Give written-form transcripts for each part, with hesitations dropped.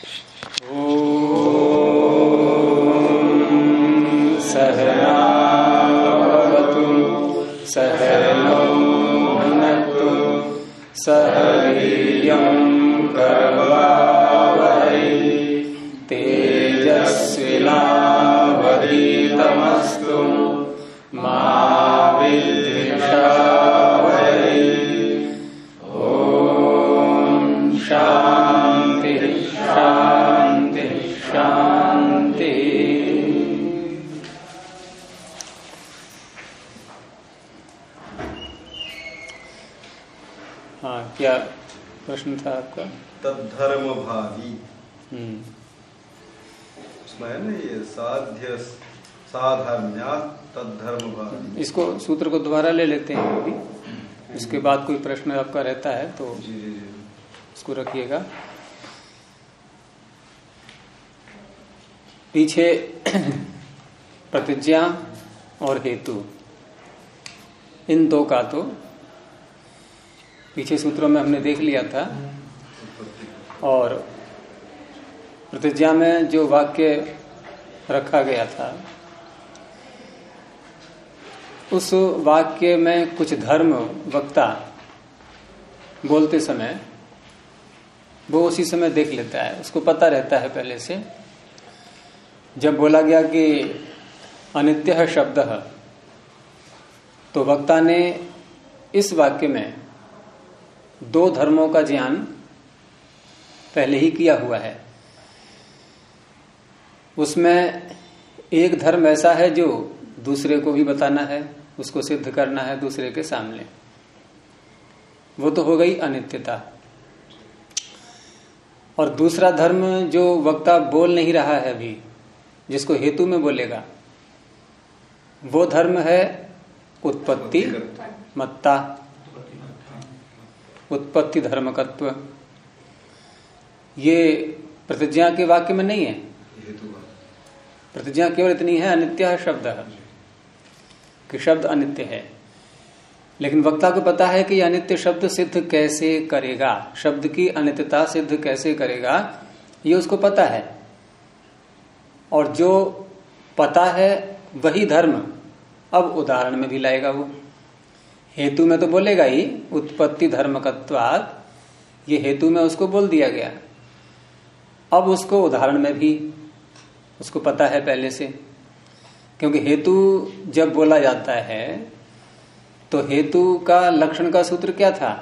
सहनावतु सहनौ भुनक्तु सह वीर्यं करवावहै तेजस्विनावधीतमस्तु मा विद्विषावहै। ओम शांति शांति शांति। हाँ, क्या प्रश्न था आपका? तद्धर्म भावी उसमें है ना ये साध्य साधर्म्यात् तद्धर्म भावी। इसको सूत्र को दोबारा ले लेते हैं अभी, इसके बाद कोई प्रश्न आपका रहता है तो इसको रखिएगा। पीछे प्रतिज्ञा और हेतु, इन दो का तो पीछे सूत्रों में हमने देख लिया था। और प्रतिज्ञा में जो वाक्य रखा गया था उस वाक्य में कुछ धर्म वक्ता बोलते समय वो उसी समय देख लेता है, उसको पता रहता है पहले से। जब बोला गया कि अनित्य शब्द, तो वक्ता ने इस वाक्य में दो धर्मों का ज्ञान पहले ही किया हुआ है। उसमें एक धर्म ऐसा है जो दूसरे को भी बताना है, उसको सिद्ध करना है दूसरे के सामने, वो तो हो गई अनित्यता। और दूसरा धर्म जो वक्ता बोल नहीं रहा है अभी, जिसको हेतु में बोलेगा, वो धर्म है उत्पत्ति मत्ता, उत्पत्ति धर्मकत्व। ये प्रतिज्ञा के वाक्य में नहीं है। प्रतिज्ञा केवल इतनी है अनित्य शब्द कि शब्द अनित्य है, लेकिन वक्ता को पता है कि यह अनित्य शब्द सिद्ध कैसे करेगा, शब्द की अनित्यता सिद्ध कैसे करेगा, ये उसको पता है। और जो पता है वही धर्म अब उदाहरण में भी लाएगा। वो हेतु में तो बोलेगा ही उत्पत्ति धर्मकत्वात्, ये हेतु में उसको बोल दिया गया। अब उसको उदाहरण में भी उसको पता है पहले से, क्योंकि हेतु जब बोला जाता है तो हेतु का लक्षण का सूत्र क्या था?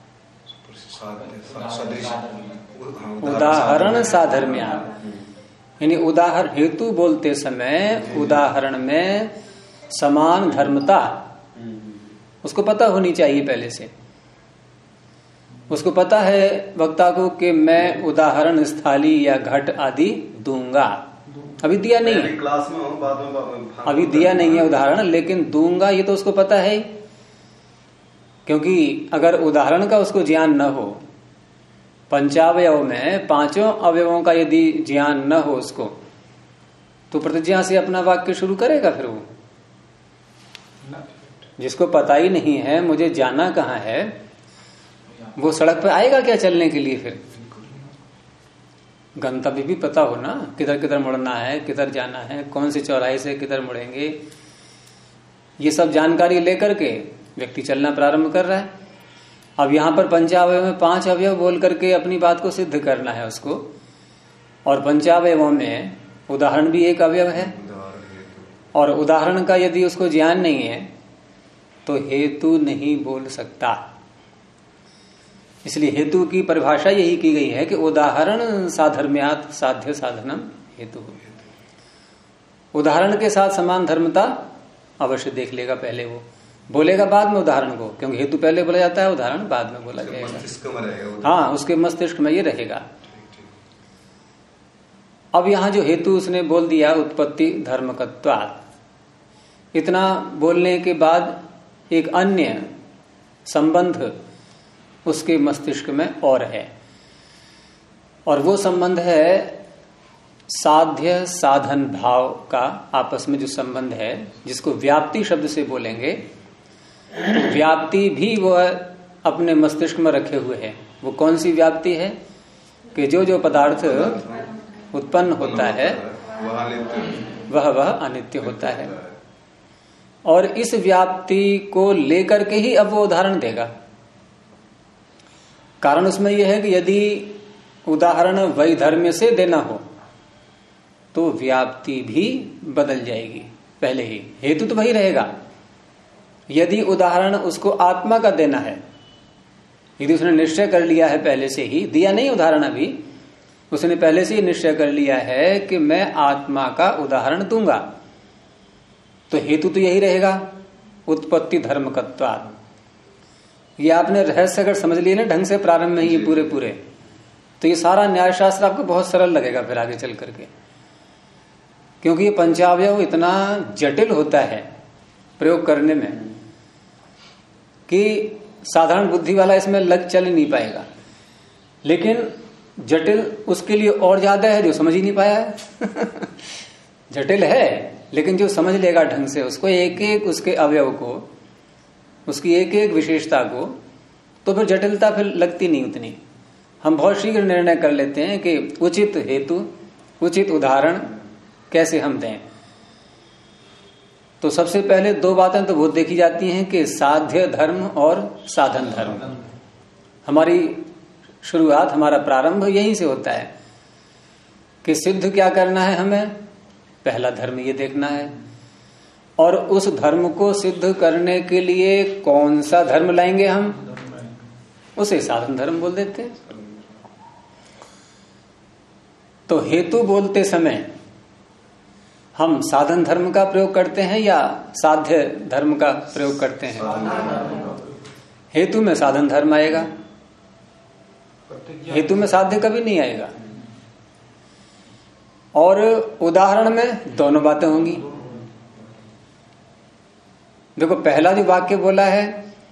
उदाहरण साधर्म्या, यानी उदाहरण, हेतु बोलते समय उदाहरण में समान धर्मता उसको पता होनी चाहिए पहले से। उसको पता है वक्ता को कि मैं उदाहरण स्थाली या घट आदि दूंगा। अभी दिया नहीं है, क्लास में बाद में अभी दिया नहीं है उदाहरण, लेकिन दूंगा ये तो उसको पता है। क्योंकि अगर उदाहरण का उसको ज्ञान न हो, पंचावयव में पांचों अवयवों का यदि ज्ञान न हो उसको, तो प्रतिज्ञा से अपना वाक्य शुरू करेगा। फिर वो जिसको पता ही नहीं है मुझे जाना कहाँ है, वो सड़क पे आएगा क्या चलने के लिए? फिर गंतव्य भी पता हो ना, किधर किधर मुड़ना है, किधर जाना है, कौन से चौराहे से किधर मुड़ेंगे, ये सब जानकारी लेकर के व्यक्ति चलना प्रारंभ कर रहा है। अब यहाँ पर पंचावयव में 5 अवयव बोल करके अपनी बात को सिद्ध करना है उसको, और पंचावयवों में उदाहरण भी एक अवयव है। और उदाहरण का यदि उसको ज्ञान नहीं है तो हेतु नहीं बोल सकता। इसलिए हेतु की परिभाषा यही की गई है कि उदाहरण साधर्म्यात् साध्य साधनम हेतु। उदाहरण के साथ समान धर्मता अवश्य देख लेगा, पहले वो बोलेगा बाद में उदाहरण को, क्योंकि हेतु पहले बोला जाता है, उदाहरण बाद में बोला जाएगा। हाँ, उसके मस्तिष्क में ये रहेगा। अब यहां जो हेतु उसने बोल दिया उत्पत्ति धर्मकत्वात्, इतना बोलने के बाद एक अन्य संबंध उसके मस्तिष्क में और है, और वो संबंध है साध्य साधन भाव का आपस में जो संबंध है, जिसको व्याप्ति शब्द से बोलेंगे। व्याप्ति भी वो अपने मस्तिष्क में रखे हुए है। वो कौन सी व्याप्ति है कि जो जो पदार्थ उत्पन्न होता है वह अनित्य होता है। और इस व्याप्ति को लेकर के ही अब वो उदाहरण देगा। कारण उसमें यह है कि यदि उदाहरण वैधर्म्य से देना हो तो व्याप्ति भी बदल जाएगी पहले ही, हेतु तो वही रहेगा। यदि उदाहरण उसको आत्मा का देना है, यदि उसने निश्चय कर लिया है पहले से ही, दिया नहीं उदाहरण अभी, उसने पहले से ही निश्चय कर लिया है कि मैं आत्मा का उदाहरण दूंगा, तो हेतु तो यही रहेगा, उत्पत्ति धर्मकत्वात्। ये आपने रहस्य अगर समझ लिए ना ढंग से प्रारंभ में ही पूरे तो ये सारा न्याय शास्त्र आपको बहुत सरल लगेगा फिर आगे चल करके, क्योंकि ये पंचावयव इतना जटिल होता है प्रयोग करने में कि साधारण बुद्धि वाला इसमें लग चल ही नहीं पाएगा। लेकिन जटिल उसके लिए और ज्यादा है जो समझ ही नहीं पाया है जटिल है, लेकिन जो समझ लेगा ढंग से उसको, एक एक उसके अवयव को, उसकी एक एक विशेषता को, तो फिर जटिलता फिर लगती नहीं उतनी। हम बहुत शीघ्र निर्णय कर लेते हैं कि उचित हेतु, उचित उदाहरण कैसे हम दें। तो सबसे पहले दो बातें तो वो देखी जाती हैं कि साध्य धर्म और साधन धर्म। हमारी शुरुआत, हमारा प्रारंभ यहीं से होता है कि सिद्ध क्या करना है हमें, पहला धर्म ये देखना है, और उस धर्म को सिद्ध करने के लिए कौन सा धर्म लाएंगे हम, उसे साधन धर्म बोल देते हैं। तो हेतु बोलते समय हम साधन धर्म का प्रयोग करते हैं या साध्य धर्म का प्रयोग करते हैं? हेतु में साधन धर्म आएगा, हेतु में साध्य कभी नहीं आएगा। और उदाहरण में दोनों बातें होंगी। देखो पहला जो वाक्य बोला है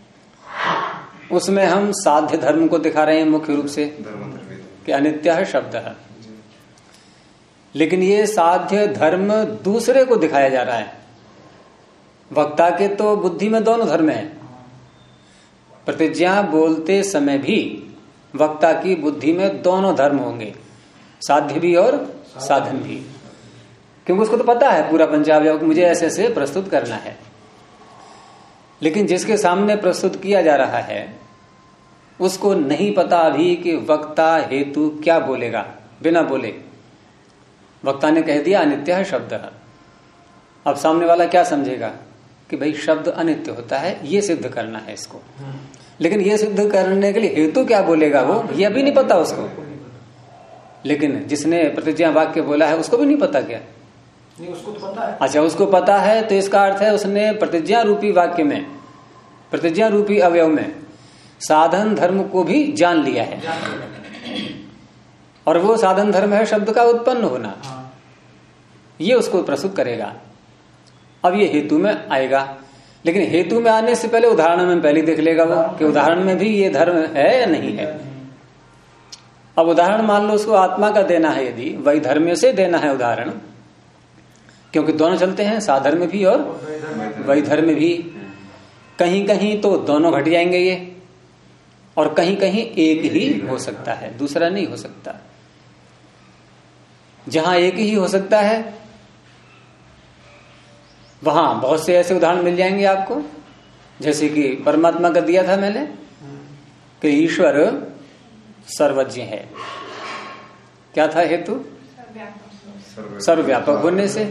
उसमें हम साध्य धर्म को दिखा रहे हैं मुख्य रूप से कि अनित्य है शब्द है, लेकिन ये साध्य धर्म दूसरे को दिखाया जा रहा है। वक्ता के तो बुद्धि में दोनों धर्म है, प्रतिज्ञा बोलते समय भी वक्ता की बुद्धि में दोनों धर्म होंगे, साध्य भी और साधन भी, क्योंकि उसको तो पता है पूरा पंचावयव मुझे ऐसे ऐसे प्रस्तुत करना है। लेकिन जिसके सामने प्रस्तुत किया जा रहा है उसको नहीं पता अभी कि वक्ता हेतु क्या बोलेगा। बिना बोले वक्ता ने कह दिया अनित्य है शब्द है, अब सामने वाला क्या समझेगा कि भाई शब्द अनित्य होता है, ये सिद्ध करना है इसको। लेकिन ये सिद्ध करने के लिए हेतु क्या बोलेगा वो, ये अभी नहीं पता उसको। लेकिन जिसने प्रतिज्ञा वाक्य बोला है उसको भी नहीं पता क्या? नहीं, उसको तो पता है। अच्छा, उसको पता है, तो इसका अर्थ है उसने प्रतिज्ञा रूपी वाक्य में, प्रतिज्ञा रूपी अवयव में साधन धर्म को भी जान लिया है। और वो साधन धर्म है शब्द का उत्पन्न होना, ये उसको प्रस्तुत करेगा। अब ये हेतु में आएगा, लेकिन हेतु में आने से पहले उदाहरण में पहले देख लेगा वो कि उदाहरण में भी ये धर्म है या नहीं है। अब उदाहरण मान लो उसको आत्मा का देना है, यदि वैधर्म्य से देना है उदाहरण, क्योंकि दोनों चलते हैं, साधर्म भी और वैधर्म्य भी। कहीं कहीं तो दोनों घट जाएंगे ये, और कहीं कहीं एक ही हो सकता है, दूसरा नहीं हो सकता। जहां एक ही हो सकता है वहां बहुत से ऐसे उदाहरण मिल जाएंगे आपको, जैसे कि परमात्मा का दिया था मैंने कि ईश्वर सर्वज्ञ है। क्या था हेतु? सर्वव्यापक होने से।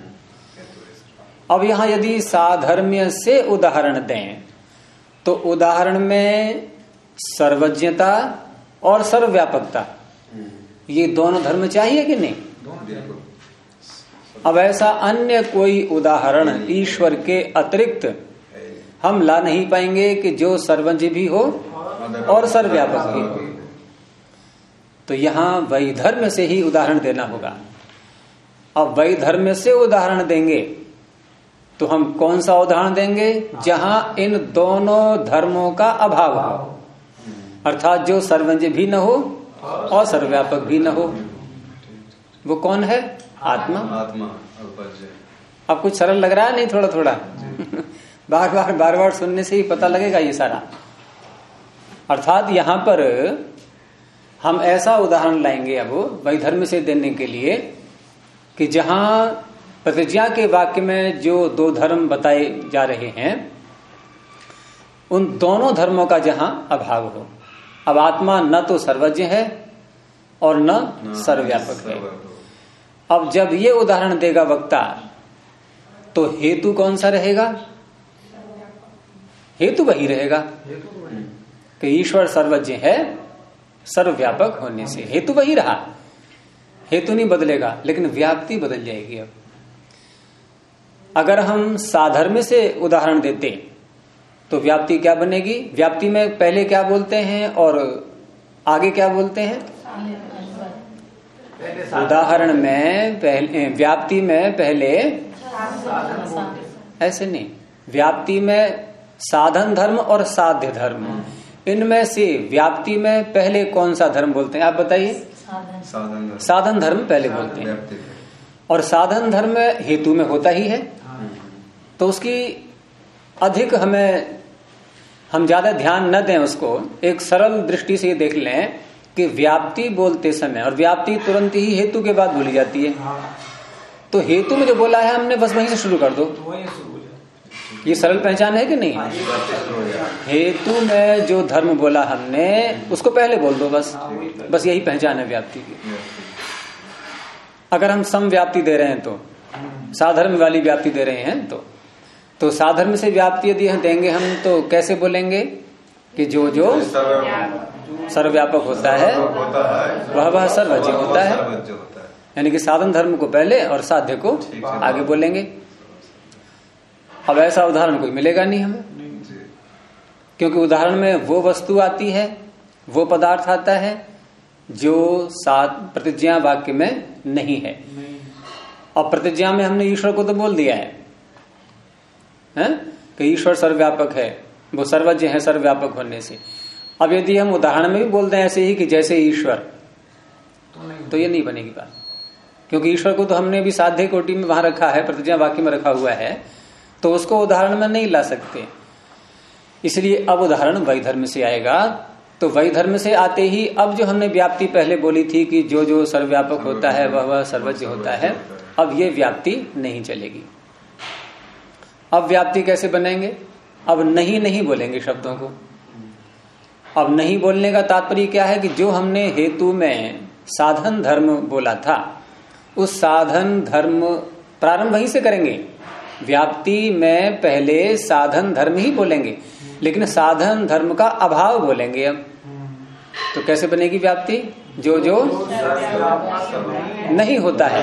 अब यहां यदि साधर्म्य से उदाहरण दें तो उदाहरण में सर्वज्ञता और सर्वव्यापकता, ये दोनों धर्म चाहिए कि नहीं? अब ऐसा अन्य कोई उदाहरण ईश्वर के अतिरिक्त हम ला नहीं पाएंगे कि जो सर्वज्ञ भी हो और सर्वव्यापक भी हो। तो यहां वैधर्म्य से ही उदाहरण देना होगा। अब वैधर्म्य से उदाहरण देंगे तो हम कौन सा उदाहरण देंगे? जहां इन दोनों धर्मों का अभाव हो, अर्थात जो सर्वज्ञ भी न हो और सर्वव्यापक भी न हो। वो कौन है? आत्मा। अब कुछ सरल लग रहा है नहीं? थोड़ा थोड़ा बार बार सुनने से ही पता लगेगा ये सारा। अर्थात यहां पर हम ऐसा उदाहरण लाएंगे अब वैधर्म से देने के लिए कि जहां प्रतिज्ञा के वाक्य में जो दो धर्म बताए जा रहे हैं उन दोनों धर्मों का जहां अभाव हो। अब आत्मा न तो सर्वज्ञ है और न सर्वव्यापक है। अब जब ये उदाहरण देगा वक्ता तो हेतु कौन सा रहेगा? हेतु वही रहेगा कि ईश्वर सर्वज्ञ है सर्वव्यापक होने से। हेतु वही रहा, हेतु नहीं बदलेगा, लेकिन व्याप्ति बदल जाएगी। अब अगर हम साधर्म्य से उदाहरण देते तो व्याप्ति क्या बनेगी? व्याप्ति में पहले क्या बोलते हैं और आगे क्या बोलते हैं? उदाहरण में पहले, व्याप्ति में पहले ऐसे नहीं, व्याप्ति में साधन धर्म और साध्य धर्म, इनमें से व्याप्ति में पहले कौन सा धर्म बोलते हैं? आप बताइए। साधन धर्म पहले बोलते हैं, और साधन धर्म हेतु में होता ही है, तो उसकी अधिक हम ज्यादा ध्यान न दें उसको। एक सरल दृष्टि से ये देख लें कि व्याप्ति बोलते समय, और व्याप्ति तुरंत ही हेतु के बाद बोली जाती है, तो हेतु में जो बोला है हमने बस वहीं से शुरू कर दो। ये सरल पहचान है कि नहीं? हेतु में जो धर्म बोला हमने उसको पहले बोल दो, बस यही पहचान है व्याप्ति की। अगर हम सम व्याप्ति दे रहे हैं तो, साधर्म वाली व्याप्ति दे रहे हैं तो साधर्म से व्याप्ति यदि देंगे हम तो कैसे बोलेंगे कि जो सर्वव्यापक होता है वह सर्वज्ञ होता है। यानी कि साधन धर्म को पहले और साध्य को आगे बोलेंगे। अब ऐसा उदाहरण कोई मिलेगा नहीं हमें, क्योंकि उदाहरण में वो वस्तु आती है, वो पदार्थ आता है जो प्रतिज्ञा वाक्य में नहीं है। और प्रतिज्ञा में हमने ईश्वर को तो बोल दिया है कि ईश्वर सर्वव्यापक है, वो सर्वज्ञ है सर्वव्यापक होने से। अब यदि हम उदाहरण में भी बोलते हैं ऐसे ही कि जैसे ईश्वर, तो ये नहीं बनेगी बात, क्योंकि ईश्वर को तो हमने भी साध्य कोटि में वहां रखा है, प्रतिज्ञा वाक्य में रखा हुआ है, तो उसको उदाहरण में नहीं ला सकते। इसलिए अब उदाहरण वैधर्म से आएगा। तो वैधर्म से आते ही अब जो हमने व्याप्ति पहले बोली थी कि जो सर्वव्यापक होता है वह सर्वज्ञ होता है, अब ये व्याप्ति नहीं चलेगी। अब व्याप्ति कैसे बनेंगे? अब नहीं बोलेंगे शब्दों को। अब नहीं बोलने का तात्पर्य क्या है कि जो हमने हेतु में साधन धर्म बोला था, उस साधन धर्म प्रारंभ वहीं से करेंगे। व्याप्ति में पहले साधन धर्म ही बोलेंगे, लेकिन साधन धर्म का अभाव बोलेंगे। अब तो कैसे बनेगी व्याप्ति? जो नहीं होता है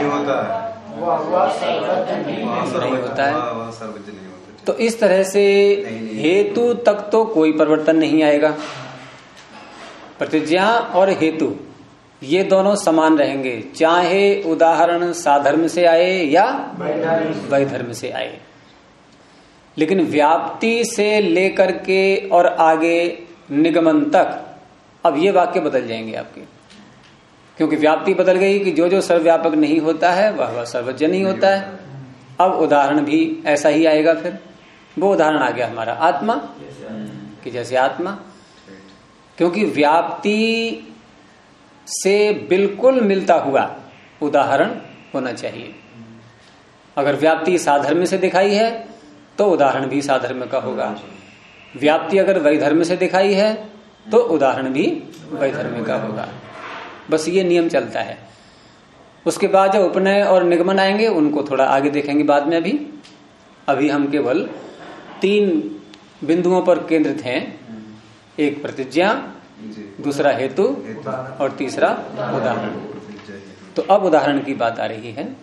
नहीं होता है। तो इस तरह से हेतु तक तो कोई परिवर्तन नहीं आएगा। प्रतिज्ञा और हेतु ये दोनों समान रहेंगे, चाहे उदाहरण साधर्म से आए या वैधर्म से आए। लेकिन व्याप्ति से लेकर के और आगे निगमन तक अब ये वाक्य बदल जाएंगे आपके, क्योंकि व्याप्ति बदल गई कि जो सर्वव्यापक नहीं होता है वह सर्वज्ञ नहीं होता है। अब उदाहरण भी ऐसा ही आएगा। फिर वो उदाहरण आ गया हमारा आत्मा, कि जैसे आत्मा, क्योंकि व्याप्ति से बिल्कुल मिलता हुआ उदाहरण होना चाहिए। अगर व्याप्ति साधर्म से दिखाई है तो उदाहरण भी साधर्म का होगा। व्याप्ति अगर वैधर्म से दिखाई है तो उदाहरण भी वैधर्म का होगा। बस ये नियम चलता है। उसके बाद जब उपनय और निगमन आएंगे उनको थोड़ा आगे देखेंगे बाद में। अभी हम केवल 3 बिंदुओं पर केंद्रित हैं, एक प्रतिज्ञा, दूसरा हेतु और तीसरा उदाहरण। तो अब उदाहरण की बात आ रही है।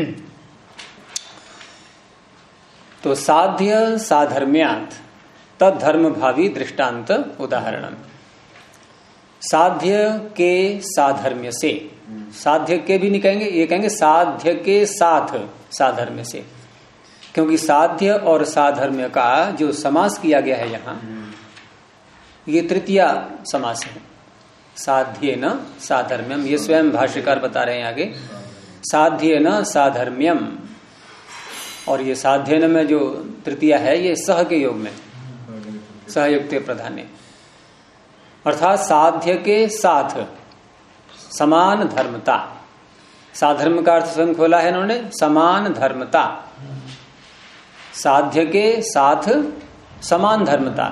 तो साध्य साधर्म्यात् तद्धर्म भावी दृष्टांत उदाहरण। साध्य के साधर्म्य से, साध्य के भी नहीं कहेंगे, ये कहेंगे साध्य के साथ साधर्म्य से, क्योंकि साध्य और साधर्म्य का जो समास किया गया है यहाँ, ये तृतीय समास है। साध्य न साधर्म्यम, ये स्वयं भाष्यकार बता रहे हैं आगे, साध्य न साधर्म्यम। और ये साध्यन में जो तृतीय है ये सह के योग में, सहयुक्त प्रधान, अर्थात साध्य के साथ समान धर्मता। साधर्म का अर्थ स्वयं खोला है इन्होंने, समान धर्मता, साध्य के साथ समान धर्मता।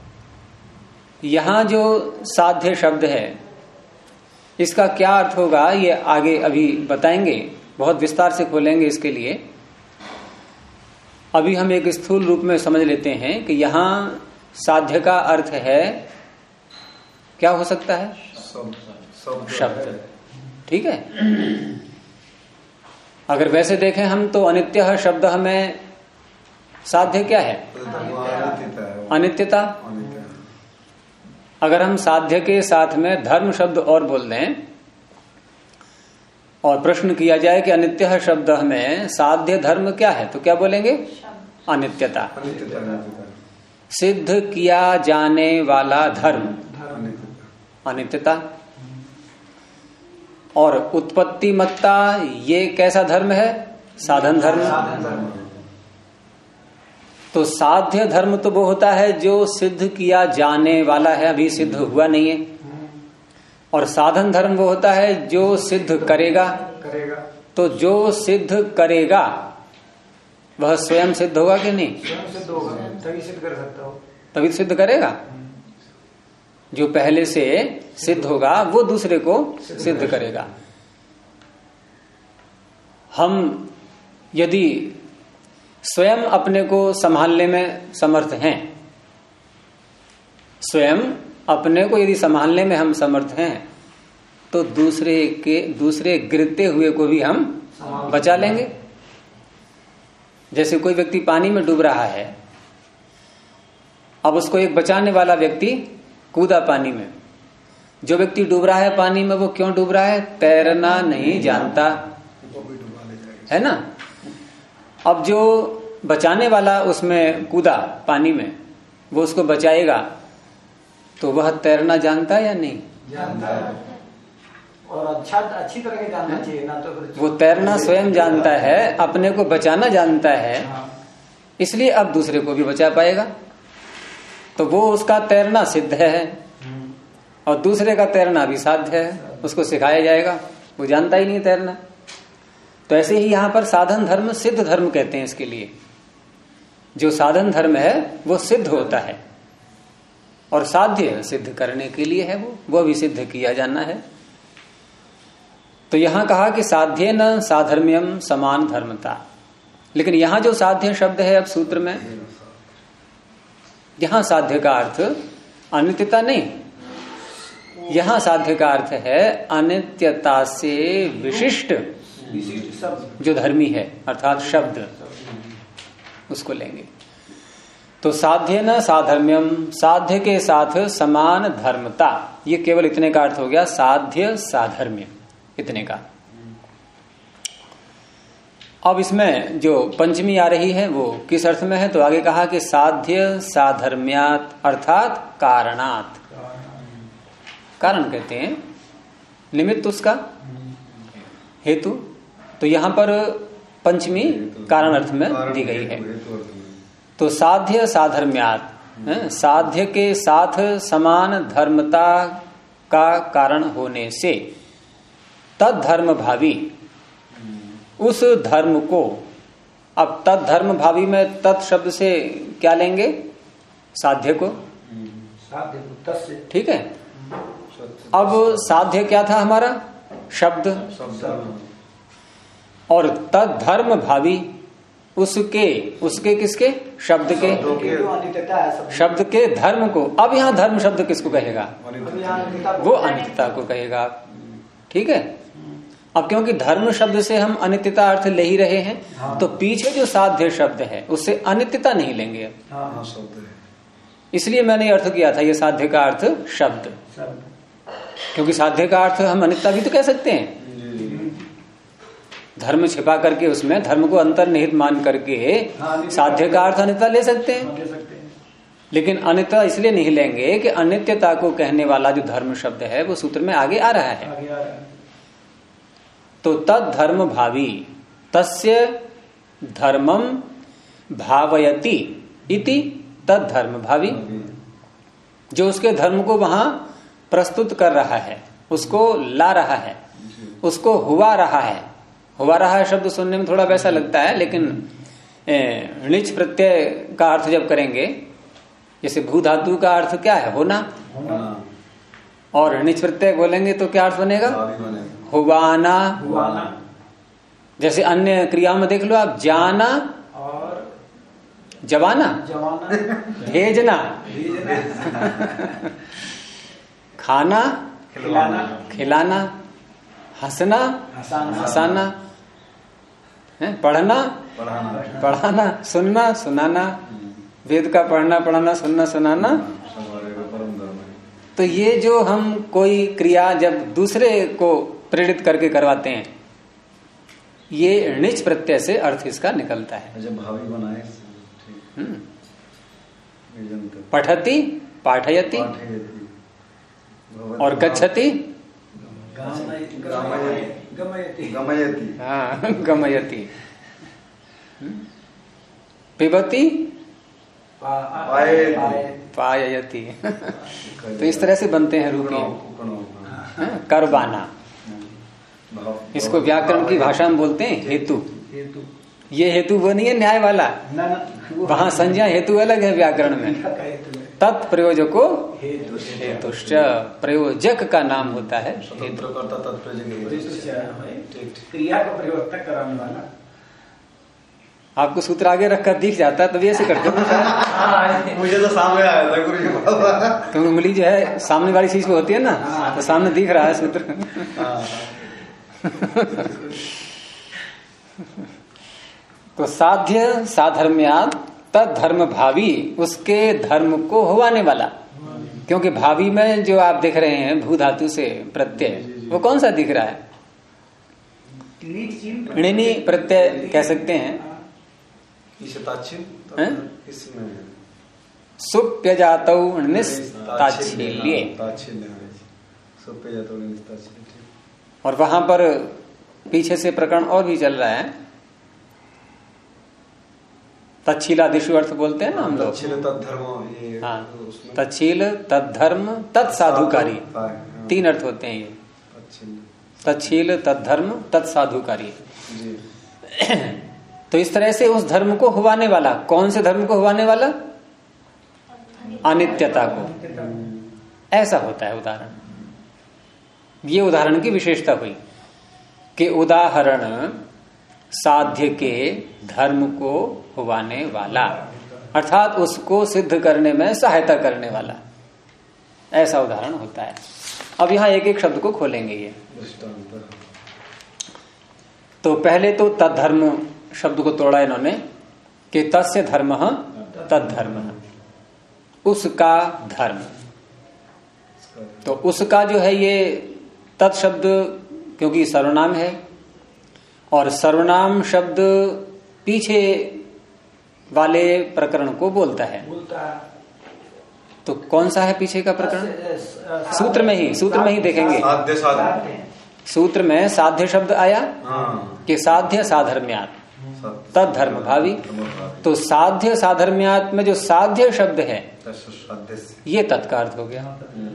यहां जो साध्य शब्द है इसका क्या अर्थ होगा ये आगे अभी बताएंगे, बहुत विस्तार से खोलेंगे इसके लिए। अभी हम एक स्थूल रूप में समझ लेते हैं कि यहां साध्य का अर्थ है, क्या हो सकता है? शब्द। ठीक है। अगर वैसे देखें हम तो अनित्य शब्द हमें साध्य क्या है? अनित्यता। अगर हम साध्य के साथ में धर्म शब्द और बोल दें और प्रश्न किया जाए कि अनित्य शब्द हमें साध्य धर्म क्या है, तो क्या बोलेंगे? अनित्यता। सिद्ध किया जाने वाला धर्म अनित्यता। और उत्पत्ति मत्ता ये कैसा धर्म है? साधन धर्म। तो साध्य धर्म तो वो होता है जो सिद्ध किया जाने वाला है, अभी सिद्ध हुआ नहीं है। और साधन धर्म वो होता है जो सिद्ध करेगा। तो जो सिद्ध करेगा वह स्वयं सिद्ध होगा कि नहीं? स्वयं सिद्ध होगा, तभी सिद्ध कर सकता हो, तभी सिद्ध करेगा। जो पहले से सिद्ध होगा वो दूसरे को सिद्ध करेगा। हम यदि स्वयं अपने को संभालने में समर्थ हैं, स्वयं अपने को यदि संभालने में हम समर्थ हैं, तो दूसरे गिरते हुए को भी हम बचा लेंगे। जैसे कोई व्यक्ति पानी में डूब रहा है, अब उसको एक बचाने वाला व्यक्ति कूदा पानी में। जो व्यक्ति डूब रहा है पानी में वो क्यों डूब रहा है? तैरना नहीं जानता है ना। अब जो बचाने वाला उसमें कूदा पानी में, वो उसको बचाएगा, तो वह तैरना जानता है या नहीं? जानता है, और अच्छी तरह से जानना चाहिए ना। तो फिर वो तैरना स्वयं जानता है, अपने को बचाना जानता है, इसलिए अब दूसरे को भी बचा पाएगा। तो वो उसका तैरना सिद्ध है और दूसरे का तैरना भी साध्य है, उसको सिखाया जाएगा, वो जानता ही नहीं तैरना। तो ऐसे ही यहां पर साधन धर्म सिद्ध धर्म कहते हैं इसके लिए। जो साधन धर्म है वो सिद्ध होता है और साध्य सिद्ध करने के लिए है, वो भी सिद्ध किया जाना है। तो यहां कहा कि साध्य न साधर्म्यम समान धर्मता। लेकिन यहां जो साध्य शब्द है अब सूत्र में, यहां साध्य का अर्थ अनित्यता नहीं, यहां साध्य का अर्थ है अनित्यता से विशिष्ट जो धर्मी है, अर्थात शब्द, उसको लेंगे। तो साध्य न साधर्म्यम, साध्य के साथ समान धर्मता, ये केवल इतने का अर्थ हो गया, साध्य साधर्म्य इतने का। अब इसमें जो पंचमी आ रही है वो किस अर्थ में है? तो आगे कहा कि साध्य साधर्म्यात अर्थात कारणात। कारण कहते हैं निमित्त उसका, हेतु। तो यहां पर पंचमी कारण अर्थ में दी गई है। तो साध्य साधर्म्यात, साध्य के साथ समान धर्मता का कारण होने से तद धर्म भावी, उस धर्म को, अब तद धर्म भावी में तत् शब्द से क्या लेंगे? साध्य को, ठीक है। अब साध्य क्या था हमारा? शब्द। और तद धर्म भावी, उसके किसके? शब्द के, शब्द के धर्म को। अब यहां धर्म शब्द किसको कहेगा? वो अनित्यता को कहेगा, ठीक है। अब क्योंकि धर्म शब्द से हम अनित्यता अर्थ ले ही रहे हैं, तो पीछे जो साध्य शब्द है उससे अनित्यता नहीं लेंगे। इसलिए मैंने अर्थ किया था ये साध्य का अर्थ शब्द, क्योंकि साध्य का अर्थ हम अनित्यता भी तो कह सकते हैं। धर्म छिपा करके उसमें धर्म को अंतर्निहित मान करके साध्य का अर्थ अनित्यता ले सकते हैं। लेकिन अनित्यता इसलिए नहीं लेंगे कि अनित्यता को कहने वाला जो धर्म शब्द है वो सूत्र में आगे आ रहा है। तो तद धर्म भावी तस्य धर्मम भावयति इति तद धर्म भावी, जो उसके धर्म को वहां प्रस्तुत कर रहा है, उसको ला रहा है, उसको हुआ रहा है। हुआ रहा है शब्द सुनने में थोड़ा वैसा लगता है, लेकिन णिच प्रत्यय का अर्थ जब करेंगे, जैसे भू धातु का अर्थ क्या है? होना। और णिच प्रत्यय बोलेंगे तो क्या अर्थ बनेगा? हुवाना। जैसे अन्य क्रियाओं में देख लो आप, जाना और जवाना, भेजना, खाना, खिलाना, हंसना, हंसाना, पढ़ना, पढ़ाना, सुनना, सुनाना, वेद का पढ़ना, पढ़ाना, सुनना, सुनाना। तो ये जो हम कोई क्रिया जब दूसरे को प्रेरित करके करवाते हैं, ये णिच प्रत्यय से अर्थ इसका निकलता है। जब भावी बनाए पठति, पाठयति, और गच्छति, गमयति, हाँ गमयति, पिबति, पाययति। तो इस तरह से बनते हैं रूपी। करवाना, इसको व्याकरण की भाषा में बोलते हैं हेतु। ये हेतु वो नहीं है न्याय वाला, वहां संज्ञा हेतु अलग है व्याकरण में। तत्प्रयोजको हेतुश्च, प्रयोजक का नाम होता है हेतु। क्रिया को परिवर्तक कराने वाला। आपको सूत्र आगे रखकर दिख जाता है, तभी ऐसे करते हो। मुझे तो सामने आया था गुरु जी, क्योंकि उंगली जो है सामने वाली चीज पे होती है ना, तो सामने दिख रहा है सूत्र। तो साध्य साधर्म्यात् तद धर्म भावी, उसके धर्म को होवाने वाला। क्योंकि भावी में जो आप देख रहे हैं भू धातु से प्रत्यय, वो कौन सा दिख रहा है? णिनी प्रत्यय कह सकते हैं। सुप्यजातौ णिस्ताच्छील्ये, और वहां पर पीछे से प्रकरण और भी चल रहा है। तच्छीलादिशु अर्थ बोलते हैं ना हम लोग। हाँ, तच्छील, तद्धर्म, तत्साधुकारी, तीन अर्थ होते हैं ये। तच्छील, तद्धर्म, तत्साधुकारी। तो इस तरह से उस धर्म को हुवाने वाला, कौन से धर्म को हुवाने वाला? अनित्यता को। ऐसा होता है उदाहरण। ये उदाहरण की विशेषता हुई कि उदाहरण साध्य के धर्म को हुवाने वाला, अर्थात उसको सिद्ध करने में सहायता करने वाला, ऐसा उदाहरण होता है। अब यहां एक एक शब्द को खोलेंगे ये। तो पहले तो तद्धर्म शब्द को तोड़ा इन्होंने कि तस्य धर्म तद्धर्म, उसका धर्म। तो उसका जो है ये तत्शब्द, क्योंकि सर्वनाम है, और सर्वनाम शब्द पीछे वाले प्रकरण को बोलता है। तो कौन सा है पीछे का प्रकरण? सूत्र में ही देखेंगे। सूत्र में साध्य शब्द आया कि साध्य साधर्म्यात् तद धर्म भावी। तो साध्य साधर्म्यात् में जो साध्य शब्द है ये तत्कार्थ हो गया।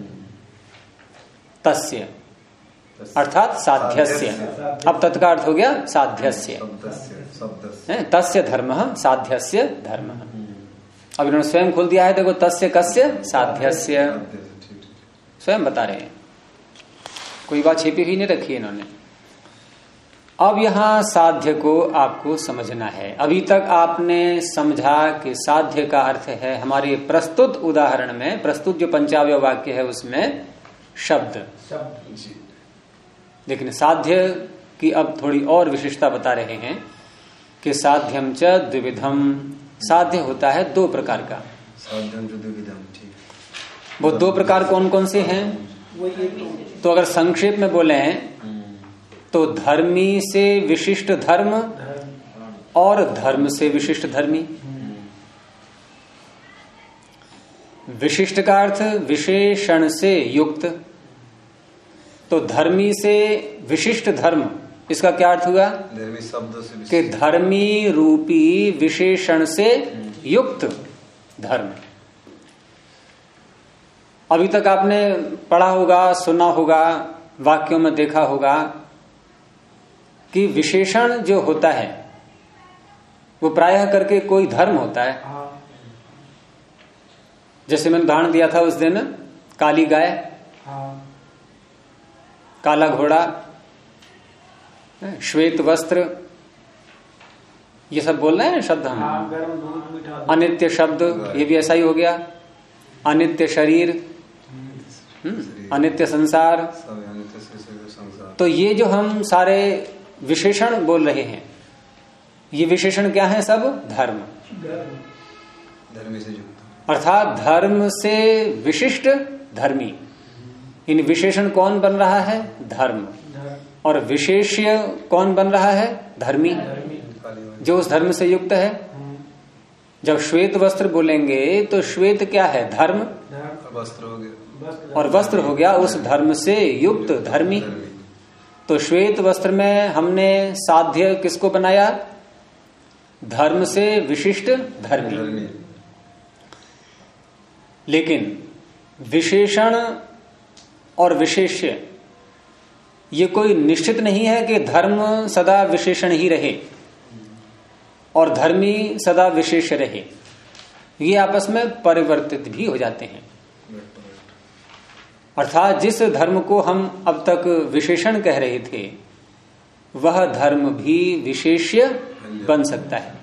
तस्य अर्थात साध्यस्य। अब तत्कार्थ हो गया साध्यस्य। तस्य धर्म साध्यस्य धर्म। अब इन्होंने स्वयं खोल दिया है, देखो, तस्य कस्य साध्यस्य, स्वयं बता रहे हैं, कोई बात छिपी भी नहीं रखी इन्होंने। अब यहां साध्य को आपको समझना है। अभी तक आपने समझा कि साध्य का अर्थ है हमारे प्रस्तुत उदाहरण में, प्रस्तुत जो पंचावय वाक्य है उसमें शब्द। लेकिन साध्य की अब थोड़ी और विशेषता बता रहे हैं कि साध्यम च द्विविधम। साध्य होता है दो प्रकार का। साध्यम च द्विविधम, ठीक। वो दो प्रकार कौन कौन से हैं? तो अगर संक्षेप में बोले तो धर्मी से विशिष्ट धर्म और धर्म से विशिष्ट धर्मी। विशिष्ट का अर्थ विशेषण से युक्त। तो धर्मी से विशिष्ट धर्म, इसका क्या अर्थ हुआ? धर्मी शब्द से कि धर्मी रूपी विशेषण से युक्त धर्म। अभी तक आपने पढ़ा होगा, सुना होगा वाक्यों में देखा होगा कि विशेषण जो होता है वो प्रायः करके कोई धर्म होता है। जैसे मैंने उदाहरण दिया था उस दिन, काली गाय, काला घोड़ा, श्वेत वस्त्र, ये सब बोल रहे हैं शब्द हम। अनित्य शब्द, ये भी ऐसा ही हो गया। अनित्य शरीर, अनित्य संसार। तो ये जो हम सारे विशेषण बोल रहे हैं, ये विशेषण क्या है? सब धर्म, धर्म से युक्त, अर्थात धर्म से विशिष्ट धर्मी। इन विशेषण कौन बन रहा है? धर्म। और विशेष्य कौन बन रहा है? धर्मी, जो उस धर्म से युक्त है। जब श्वेत वस्त्र बोलेंगे तो श्वेत क्या है? धर्म, वस्त्र हो गया, और वस्त्र हो गया उस धर्म से युक्त धर्मी। तो श्वेत वस्त्र में हमने साध्य किसको बनाया? धर्म से विशिष्ट धर्मी। लेकिन विशेषण और विशेष्य ये कोई निश्चित नहीं है कि धर्म सदा विशेषण ही रहे और धर्मी सदा विशेष रहे। ये आपस में परिवर्तित भी हो जाते हैं। अर्थात जिस धर्म को हम अब तक विशेषण कह रहे थे, वह धर्म भी विशेष्य बन सकता है।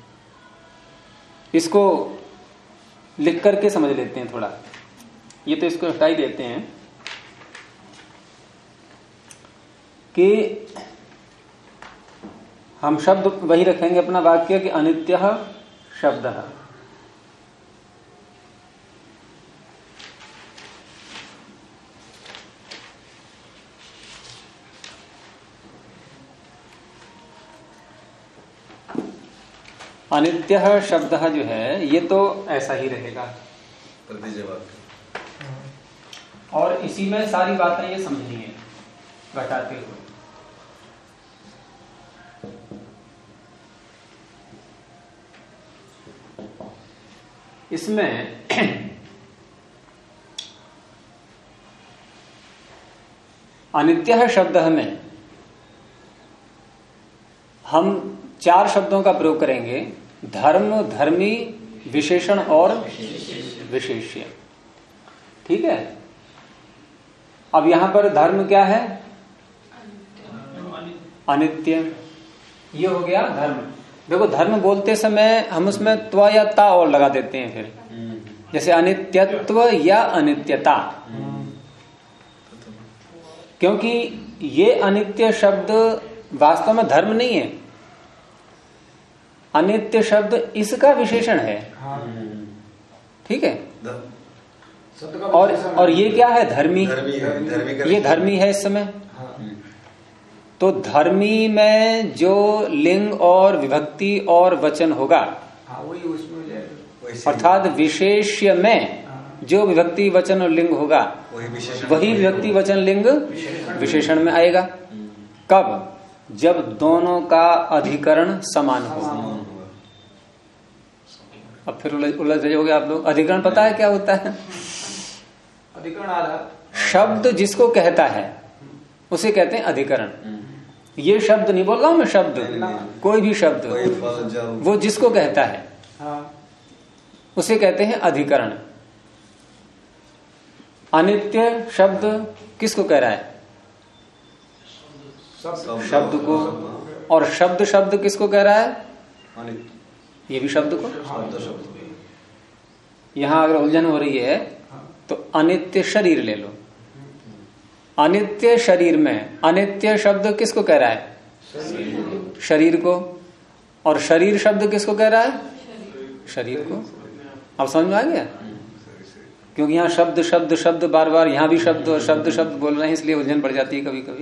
इसको लिख करके समझ लेते हैं थोड़ा। ये तो इसको हटा ही देते हैं कि हम शब्द वही रखेंगे अपना वाक्य कि अनित्य शब्द। अनित्य शब्द जो है ये तो ऐसा ही रहेगा, और इसी में सारी बातें ये समझनी है घटाते हुए। इसमें अनित्य शब्द में हम 4 शब्दों का प्रयोग करेंगे: धर्म, धर्मी, विशेषण और विशेष्य। ठीक है। अब यहां पर धर्म क्या है? अनित्य। ये हो गया धर्म। देखो, धर्म बोलते समय हम उसमें त्व या ता और लगा देते हैं फिर, जैसे अनित्यत्व या अनित्यता, क्योंकि ये अनित्य शब्द वास्तव में धर्म नहीं है। अनित्य शब्द इसका विशेषण है। ठीक है। और ये क्या है? धर्मी। ये धर्मी है इस समय। तो धर्मी में जो लिंग और विभक्ति और वचन होगा, अर्थात विशेष्य में जो विभक्ति वचन और लिंग होगा, वही विभक्ति वचन लिंग विशेषण में आएगा। कब? जब दोनों का अधिकरण समान हो। अब फिर उलझ जाओगे आप लोग। अधिकरण पता है क्या होता है? अधिकरण आधार। शब्द जिसको कहता है उसे कहते हैं अधिकरण। ये शब्द नहीं बोल रहा हूं मैं, शब्द कोई भी शब्द वो जिसको कहता है उसे कहते हैं अधिकरण। अनित्य शब्द किसको कह रहा है? शब्द को। और शब्द शब्द किसको कह रहा है? ये भी शब्द को। यहां अगर उलझन हो रही है तो अनित्य शरीर ले लो। अनित्य शरीर में अनित्य शब्द किसको कह रहा है? शरीर को। और शरीर शब्द किसको कह रहा है? शरीर को। अब समझ में आ गया? क्योंकि यहाँ शब्द शब्द शब्द बार बार, यहाँ भी शब्द और शब्द शब्द बोल रहे हैं, इसलिए उलझन पड़ जाती है कभी कभी।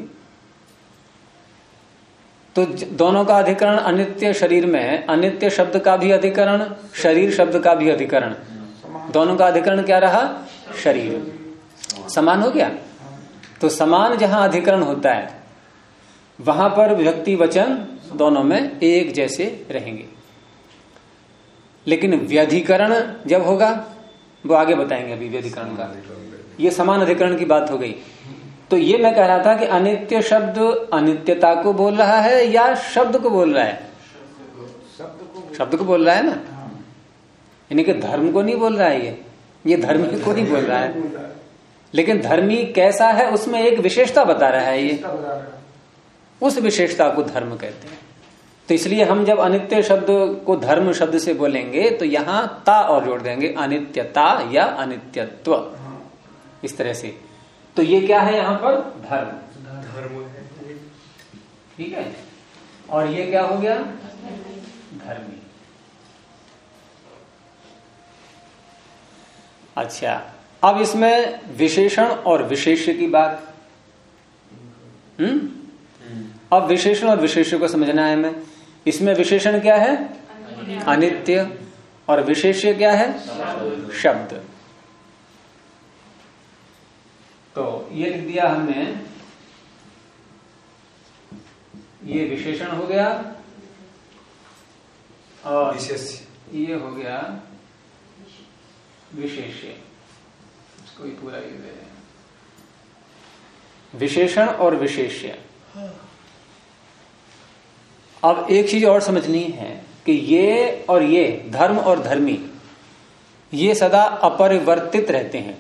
तो दोनों का अधिकरण अनित्य शरीर में, अनित्य शब्द का भी अधिकरण, शरीर शब्द का भी अधिकरण, दोनों का अधिकरण क्या रहा? शरीर। समान हो गया। तो समान जहां अधिकरण होता है वहां पर विभक्ति वचन दोनों में एक जैसे रहेंगे। लेकिन व्यधिकरण जब होगा वो आगे बताएंगे। अभी व्यधिकरण का, ये समान अधिकरण की बात हो गई। तो ये मैं कह रहा था कि अनित्य शब्द अनित्यता को बोल रहा है या शब्द को बोल रहा है? शब्द को बोल रहा है ना, यानी कि धर्म को नहीं बोल रहा है, ये धर्मी को नहीं बोल रहा है। लेकिन धर्मी कैसा है उसमें एक विशेषता बता रहा है, ये उस विशेषता को धर्म कहते हैं। तो इसलिए हम जब अनित्य शब्द को धर्म शब्द से बोलेंगे तो यहां ता और जोड़ देंगे, अनित्यता या अनित्यत्व, इस तरह से। तो ये क्या है यहां पर? धर्म। ठीक है, और ये क्या हो गया? धर्मी। अच्छा, अब इसमें विशेषण और विशेष्य की बात। अब विशेषण और विशेष्य को समझना है हमें। इसमें विशेषण क्या है? अनित्य। और विशेष्य क्या है? शब्द। तो ये लिख दिया हमने, ये विशेषण हो गया और विशेष्य ये हो गया विशेष्य। इसको ही पूरा लिख दे रहे हैं, विशेषण और विशेष्य। अब एक चीज और समझनी है कि ये और ये धर्म और धर्मी ये सदा अपरिवर्तित रहते हैं।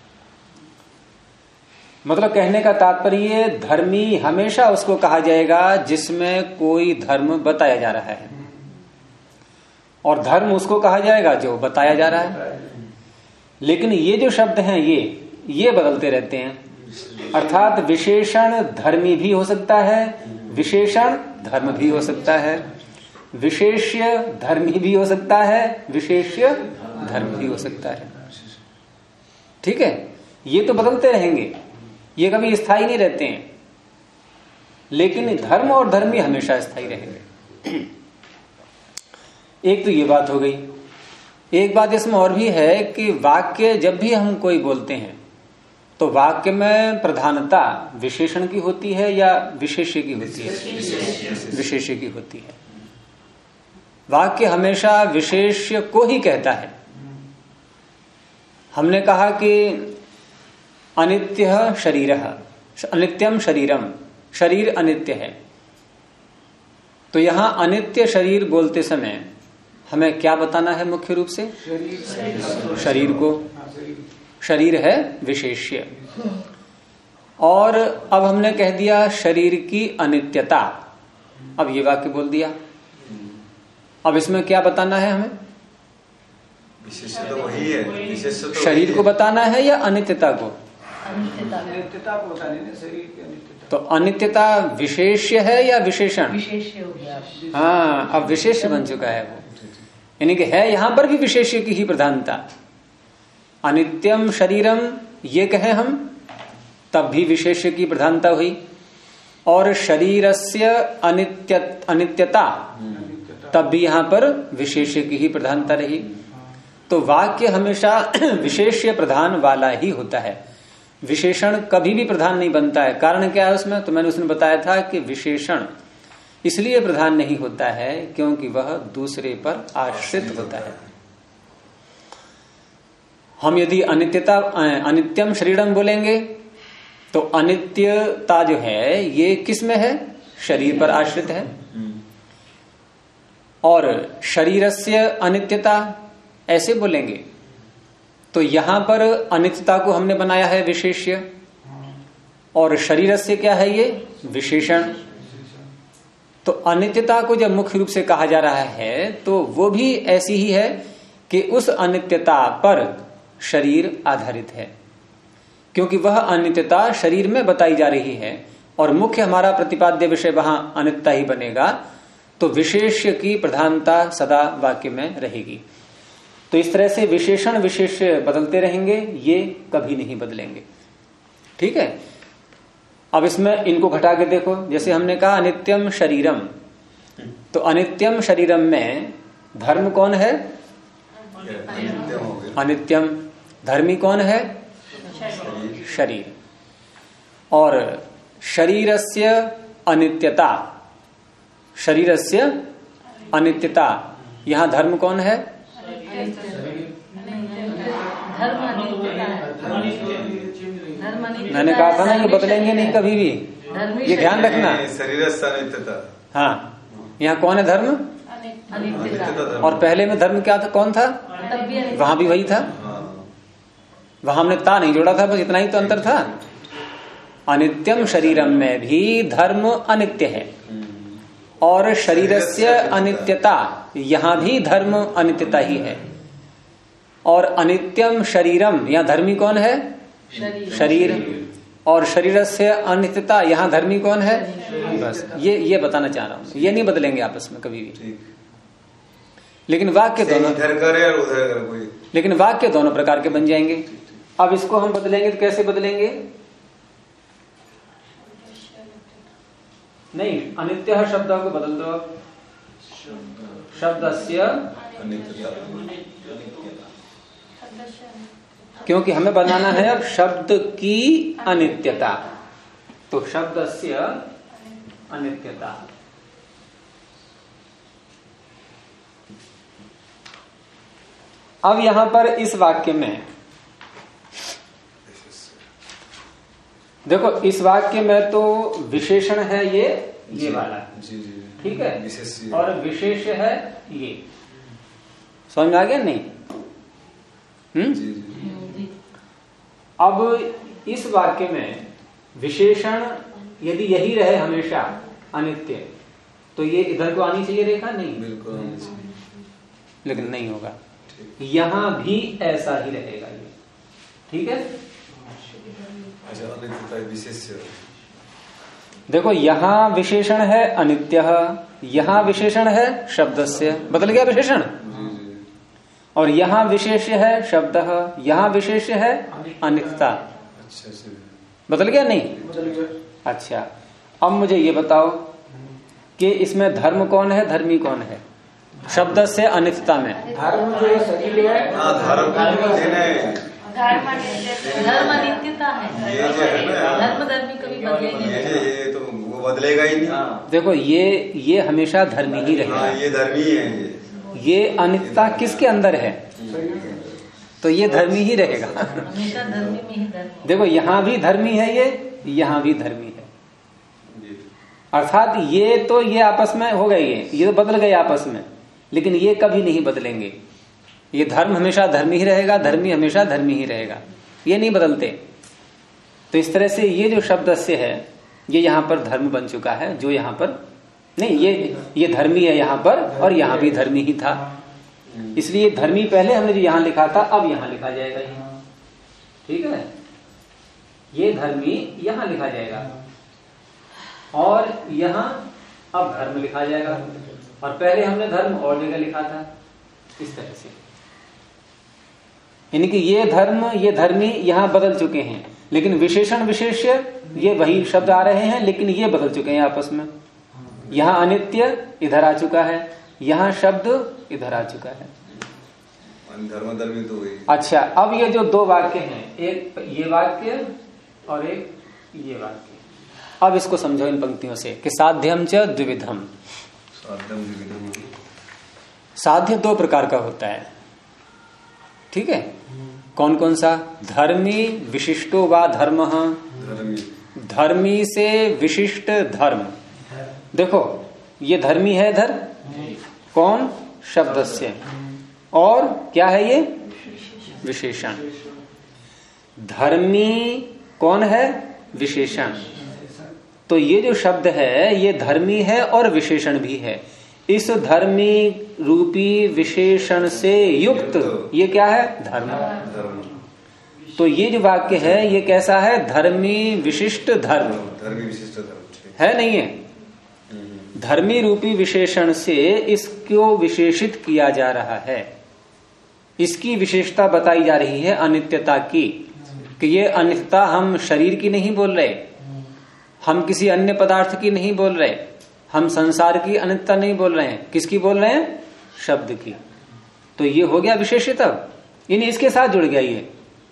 मतलब कहने का तात्पर्य, धर्मी हमेशा उसको कहा जाएगा जिसमें कोई धर्म बताया जा रहा है, और धर्म उसको कहा जाएगा जो बताया जा रहा है। लेकिन ये जो शब्द हैं ये बदलते रहते हैं। अर्थात विशेषण धर्मी भी हो सकता है, विशेषण धर्म भी हो सकता है, विशेष्य धर्मी भी हो सकता है, विशेष्य धर्म भी हो सकता है। ठीक है, ये तो बदलते रहेंगे, ये कभी स्थायी नहीं रहते हैं। लेकिन धर्म और धर्मी हमेशा स्थायी रहेंगे। एक तो ये बात हो गई। एक बात इसमें और भी है कि वाक्य जब भी हम कोई बोलते हैं तो वाक्य में प्रधानता विशेषण की होती है या विशेष्य की होती है? विशेष्य की होती है। वाक्य हमेशा विशेष्य को ही कहता है। हमने कहा कि अनित्य शरीर, अनित्यम शरीरम, शरीर अनित्य है। तो यहां अनित्य शरीर बोलते समय हमें क्या बताना है? मुख्य रूप से शरीर को। शरीर है विशेष्य। और अब हमने कह दिया शरीर की अनित्यता। अब ये वाक्य बोल दिया। अब इसमें क्या बताना है हमें? विशेष्य तो वही है, विशेष्य तो शरीर को बताना है या अनित्यता को? अनित्यता को बताने में शरीर की अनित्यता। तो अनित्यता विशेष्य है या विशेषण? विशेष्य हो गया। हाँ, अब विशेष्य बन चुका है वो, यानी कि है यहां पर भी विशेष्य की ही प्रधानता। अनित्यम शरीरम ये कहे हम तब भी विशेष्य की प्रधानता हुई, और शरीरस्य अनित्यता तब भी यहां पर विशेष्य की ही प्रधानता रही। तो वाक्य हमेशा विशेष्य प्रधान वाला ही होता है, विशेषण कभी भी प्रधान नहीं बनता है। कारण क्या है उसमें? तो मैंने उसने बताया था कि विशेषण इसलिए प्रधान नहीं होता है क्योंकि वह दूसरे पर आश्रित होता है। हम यदि अनित्यम शरीरम बोलेंगे तो अनित्यता जो है ये किस में है? शरीर पर आश्रित है। और शरीरस्य अनित्यता ऐसे बोलेंगे तो यहां पर अनित्यता को हमने बनाया है विशेष्य, और शरीरस्य क्या है? ये विशेषण। तो अनित्यता को जब मुख्य रूप से कहा जा रहा है तो वो भी ऐसी ही है कि उस अनित्यता पर शरीर आधारित है, क्योंकि वह अनित्यता शरीर में बताई जा रही है और मुख्य हमारा प्रतिपाद्य विषय वहां अनित्यता ही बनेगा। तो विशेष्य की प्रधानता सदा वाक्य में रहेगी। तो इस तरह से विशेषण विशेष्य बदलते रहेंगे, ये कभी नहीं बदलेंगे। ठीक है, अब इसमें इनको घटा के देखो। जैसे हमने कहा अनित्यम शरीरम, तो अनित्यम शरीरम में धर्म कौन है? अनित्यम। धर्मी कौन है? शरीर। और शरीरस्य अनित्यता, शरीरस्य अनित्यता, यहां धर्म कौन है? मैंने कहा था ना ये बदलेंगे नहीं कभी भी, ये ध्यान रखना। शरीर से अनित्यता। हाँ, यहाँ कौन है धर्म? अनित्यता। और पहले में धर्म क्या था, कौन था? वहां भी वही था, वहां हमने ता नहीं जोड़ा था, बस इतना ही तो अंतर था। अनित्यम शरीरम में भी धर्म अनित्य है, और शरीरस्य अनित्यता यहां भी धर्म अनित्यता ही है। और अनित्यम शरीरम, यहाँ धर्मी कौन है? शरीर। और शरीरस्य अनित्यता, यहाँ धर्मी कौन है? बस ये बताना चाह रहा हूं, ये नहीं बदलेंगे आपस में कभी भी। लेकिन वाक्य दोनों इधर करे और उधर करे कोई, लेकिन वाक्य दोनों प्रकार के बन जाएंगे। अब इसको हम बदलेंगे तो कैसे बदलेंगे? नहीं, अनित्य शब्द को बदल दो, शब्दस्य अनित्यता। क्योंकि हमें बनाना है अब शब्द की अनित्यता, तो शब्दस्य अनित्यता। अब यहां पर इस वाक्य में देखो, इस वाक्य में तो विशेषण है ये वाला, जी जी, ठीक है, विशेष और विशेष है ये। समझ में आ गया नहीं? जी जी। अब इस वाक्य में विशेषण यदि यही रहे हमेशा अनित्य, तो ये इधर को आनी चाहिए रेखा, नहीं बिल्कुल आनी चाहिए, लेकिन नहीं होगा। यहां भी ऐसा ही रहेगा ये, ठीक है। अच्छा, अनित्यता विशेष। देखो, यहां विशेषण है अनित्य, यहां विशेषण है शब्दस्य, बदल गया विशेषण। और यहां विशेष है शब्द, यहां विशेष है अनित्यता, अच्छा, बदल गया नहीं? अच्छा, अब मुझे ये बताओ कि इसमें धर्म कौन है, धर्मी कौन है? शब्द से अनित्यता में धर्म जो शरीर है, धर्म अनित्यता है, धर्म धर्मी कभी बदलेंगे, ये तो वो बदलेगा ही नहीं। देखो, ये हमेशा धर्मी ही रहेगा, ये धर्मी है। ये अनित्यता किसके अंदर है? तो ये धर्मी ही रहेगा, हमेशा धर्मी में ही धर्म। देखो, यहां भी धर्मी है ये, यहां भी धर्मी है, अर्थात ये आपस में हो गए, ये तो बदल गए आपस में, लेकिन ये कभी नहीं बदलेंगे। ये धर्म हमेशा धर्मी ही रहेगा, धर्मी हमेशा धर्मी ही रहेगा, ये नहीं बदलते। तो इस तरह से ये जो शब्द से है, ये यहां पर धर्म बन चुका है, जो यहां पर नहीं, ये धर्मी है यहां पर, और यहां भी धर्मी ही था, इसलिए धर्मी पहले हमने जो यहां लिखा था, अब यहां लिखा जाएगा ये, ठीक है। ये धर्मी यहां लिखा जाएगा, और यहां अब धर्म लिखा जाएगा, और पहले हमने धर्म और जगह लिखा था, इस तरह से। यानी कि ये धर्म, ये धर्मी यहां बदल चुके हैं, लेकिन विशेषण विशेष्य ये वही शब्द आ रहे हैं, लेकिन ये बदल चुके हैं आपस में। यहां अनित्य इधर आ चुका है, यहां शब्द इधर आ चुका है। धर्म धर्मी तो वही। अच्छा, अब ये जो दो वाक्य हैं, एक ये वाक्य और एक ये वाक्य, अब इसको समझो इन पंक्तियों से कि साध्यम च द्विविधम। साध्य दो प्रकार का होता है, ठीक है। कौन कौन सा? धर्मी विशिष्टो वा धर्म, धर्मी से विशिष्ट धर्म। देखो, ये धर्मी है इधर, कौन? शब्दस्य, और क्या है ये? विशेषण। धर्मी कौन है? विशेषण। तो ये जो शब्द है ये धर्मी है और विशेषण भी है। इस धर्मी रूपी विशेषण से युक्त ये क्या है? धर्म। तो ये जो वाक्य है ये कैसा है? धर्मी विशिष्ट धर्म। धर्मी विशिष्ट धर्म है, नहीं है? धर्मी रूपी विशेषण से इसको विशेषित किया जा रहा है, इसकी विशेषता बताई जा रही है अनित्यता की, कि ये अनित्यता हम शरीर की नहीं बोल रहे, हम किसी अन्य पदार्थ की नहीं बोल रहे, हम संसार की अनित्यता नहीं बोल रहे हैं। किसकी बोल रहे हैं? शब्द की। तो ये हो गया विशेषित। अब यानी इसके साथ जुड़ गया ये।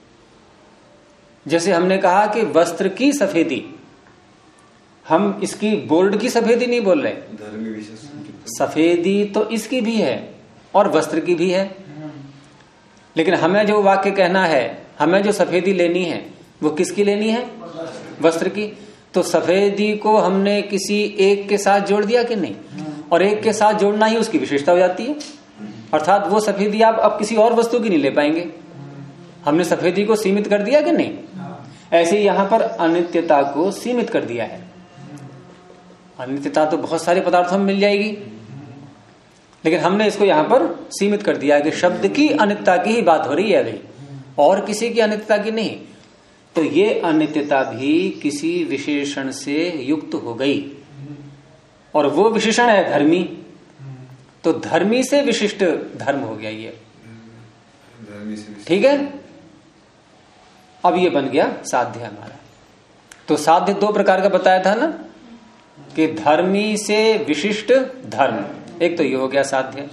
जैसे हमने कहा कि वस्त्र की सफेदी, हम इसकी बोर्ड की सफेदी नहीं बोल रहे, धर्मी विशेष सफेदी तो इसकी भी है और वस्त्र की भी है। लेकिन हमें जो वाक्य कहना है, हमें जो सफेदी लेनी है, वो किसकी लेनी है? वस्त्र की। तो सफेदी को हमने किसी एक के साथ जोड़ दिया कि नहीं, और एक के साथ जोड़ना ही उसकी विशेषता हो जाती है। अर्थात वो सफेदी आप अब किसी और वस्तु की नहीं ले पाएंगे, हमने सफेदी को सीमित कर दिया कि नहीं। ऐसे यहां पर अनित्यता को सीमित कर दिया है। अनित्यता तो बहुत सारे पदार्थों में मिल जाएगी, लेकिन हमने इसको यहां पर सीमित कर दिया है कि शब्द की अनित्यता की ही बात हो रही है अभी, और किसी की अनित्यता की नहीं। तो ये अनित्यता भी किसी विशेषण से युक्त हो गई, और वो विशेषण है धर्मी। तो धर्मी से विशिष्ट धर्म हो गया ये, ठीक है। अब ये बन गया साध्य हमारा। तो साध्य दो प्रकार का बताया था ना, कि धर्मी से विशिष्ट धर्म, एक तो ये हो गया साध्य।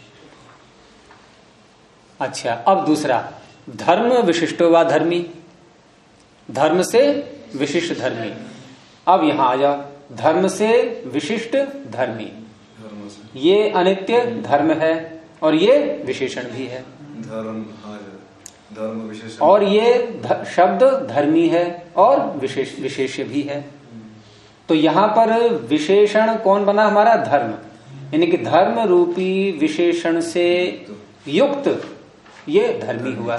अच्छा, अब दूसरा धर्म विशिष्टो वा धर्मी, धर्म से विशिष्ट धर्मी। अब यहां आ जाओ, धर्म से विशिष्ट धर्मी, ये अनित्य धर्म है और ये विशेषण भी है, धर्म विशेषण, और ये शब्द धर्मी है और विशेष्य भी है। तो यहां पर विशेषण कौन बना हमारा? धर्म, यानी कि धर्म रूपी विशेषण से युक्त ये धर्मी हुआ।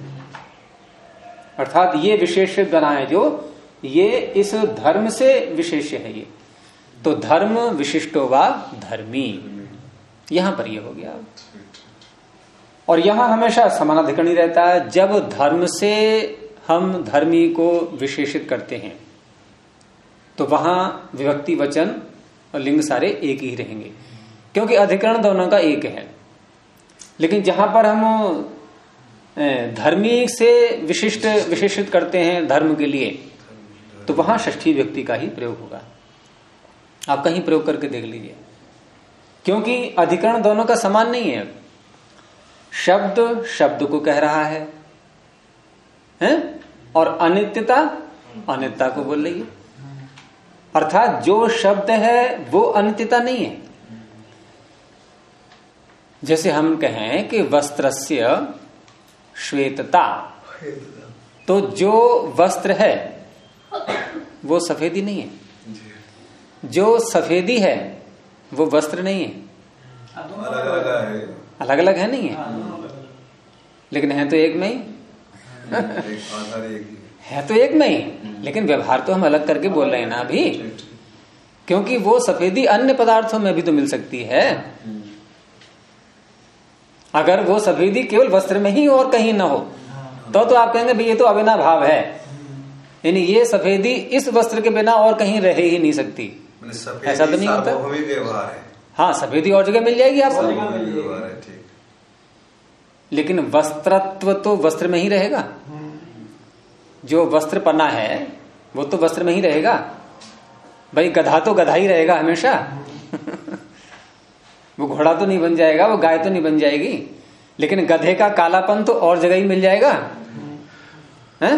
अर्थात ये विशेष्य बना है जो, ये इस धर्म से विशेष्य है ये। तो धर्म विशिष्टो वा धर्मी, यहां पर ये हो गया। और यहां हमेशा समानाधिकरणी रहता है। जब धर्म से हम धर्मी को विशेषित करते हैं तो वहां विभक्ति वचन और लिंग सारे एक ही रहेंगे, क्योंकि अधिकरण दोनों का एक है। लेकिन जहां पर हम धर्मी से विशेषित करते हैं धर्म के लिए, तो वहां षष्ठी व्यक्ति का ही प्रयोग होगा। आप कहीं प्रयोग करके देख लीजिए, क्योंकि अधिकरण दोनों का समान नहीं है। शब्द शब्द को कह रहा है, और अनित्यता अनित्यता को बोल रही है। अर्थात जो शब्द है वो अनित्यता नहीं है। जैसे हम कहें कि वस्त्रस्य श्वेतता, तो जो वस्त्र है वो सफेदी नहीं है, जो सफेदी है वो वस्त्र नहीं है। अलग अलग है नहीं है, लेकिन है तो एक में ही है तो एक में ही, लेकिन व्यवहार तो हम अलग करके बोल रहे हैं ना अभी, क्योंकि वो सफेदी अन्य पदार्थों में भी तो मिल सकती है। अगर वो सफेदी केवल वस्त्र में ही और कहीं ना हो तो आप कहेंगे भाई ये तो अविना भाव है, यानी ये सफेदी इस वस्त्र के बिना और कहीं रह ही नहीं सकती। ऐसा तो नहीं होता। हाँ, सफेदी और जगह मिल जाएगी आपको, लेकिन वस्त्रत्व तो वस्त्र में ही रहेगा। जो वस्त्र पना है वो तो वस्त्र में ही रहेगा। भाई गधा तो गधा ही रहेगा हमेशा वो घोड़ा तो नहीं बन जाएगा, वो गाय तो नहीं बन जाएगी, लेकिन गधे का कालापन तो और जगह ही मिल जाएगा। हैं?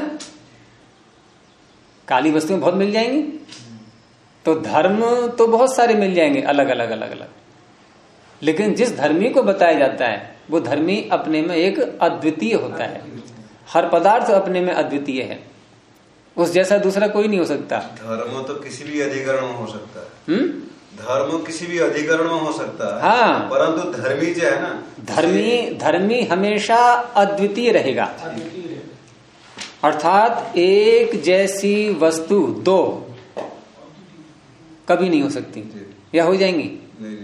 काली वस्तुएं बहुत मिल जाएंगी। तो धर्म तो बहुत सारे मिल जाएंगे अलग अलग अलग अलग, लेकिन जिस धर्मी को बताया जाता है वो धर्मी अपने में एक अद्वितीय होता है। हर पदार्थ अपने में अद्वितीय है, उस जैसा दूसरा कोई नहीं हो सकता। धर्म तो किसी भी अधिकरण में हो सकता है। धर्म किसी भी अधिकरण में हो सकता है। हाँ, परंतु धर्मी जो है ना, धर्मी हमेशा अद्वितीय रहेगा। अर्थात एक जैसी वस्तु दो कभी नहीं हो सकती, या हो जाएंगी? नहीं।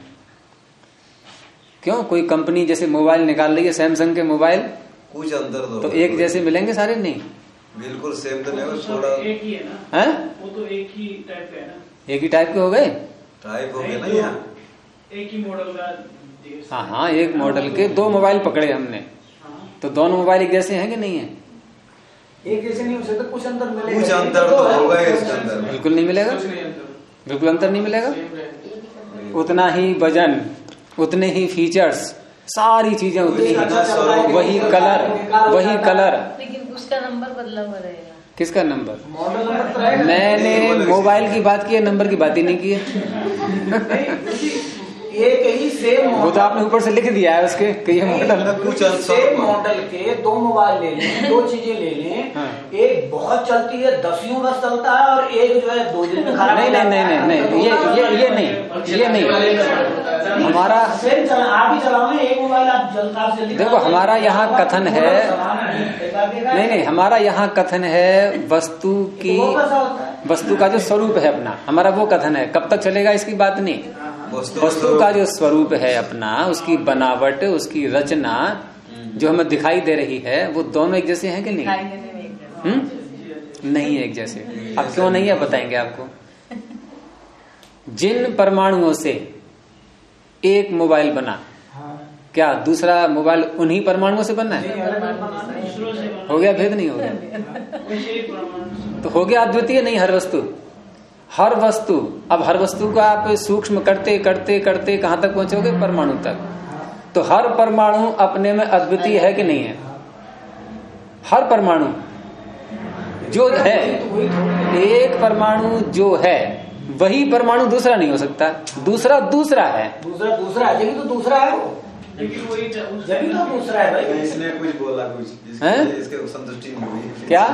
क्यों? कोई कंपनी जैसे मोबाइल निकाल रही है, सैमसंग के मोबाइल, कुछ अंतर तो एक जैसे मिलेंगे सारे? नहीं, बिल्कुल सेम तो नहीं, थोड़ा एक ही है ना। है वो तो एक ही टाइप का है ना। एक ही टाइप के हो गए, टाइप हो गया ना यहाँ। एक ही मॉडल का। हाँ, एक मॉडल के दो मोबाइल पकड़े हमने, तो दोनों मोबाइल एक जैसे हैं कि नहीं है? एक जैसे नहीं हो सकता, कुछ अंतर मिलेगा। कुछ अंतर तो होगा इसके अंदर, बिल्कुल नहीं मिलेगा, बिल्कुल अंतर नहीं मिलेगा। उतना ही वजन, उतने ही फीचर्स, सारी चीजें उतनी ही, वही कलर, लेकिन उसका नंबर बदला हुआ रहेगा। किसका नंबर? Model number. मैंने मोबाइल की बात की है, नंबर की बात ही नहीं की है। एक ही सेम वो तो आपने ऊपर से लिख दिया है उसके कि ये मॉडल। सेम मॉडल के 2 मोबाइल ले लें, 2 चीजें ले लें। हाँ। एक बहुत चलती है, 10 वर्ष चलता है, और एक जो है 2 दिन में खराब। नहीं नहीं नहीं नहीं नहीं, ये नहीं हमारा। आप ही चलाओ, एक मोबाइल आप जल्दी। देखो हमारा यहाँ कथन है, नहीं हमारा यहाँ कथन है वस्तु का जो स्वरूप है अपना, हमारा वो कथन है। कब तक चलेगा इसकी बात नहीं। वस्तु का जो स्वरूप है अपना, उसकी बनावट, उसकी रचना जो हमें दिखाई दे रही है, वो दोनों एक जैसे हैं कि नहीं? नहीं है एक जैसे। अब क्यों नहीं है बताएंगे आपको। जिन परमाणुओं से एक मोबाइल बना, क्या दूसरा मोबाइल उन्हीं परमाणुओं से बनना है? हो गया भेद? नहीं हो गया तो हो गया अद्वितीय नहीं हर वस्तु। अब हर वस्तु को आप सूक्ष्म करते करते करते कहां तक पहुंचोगे? परमाणु तक। तो हर परमाणु अपने में अद्वितीय है कि नहीं है? हर परमाणु जो है, एक परमाणु जो है वही परमाणु दूसरा नहीं हो सकता। दूसरा है। दूसरा है, जब तो दूसरा है वो, जब तो दूसरा है भाई। इसने कुछ बोला, कुछ इसके संतुष्टि नहीं हुई क्या?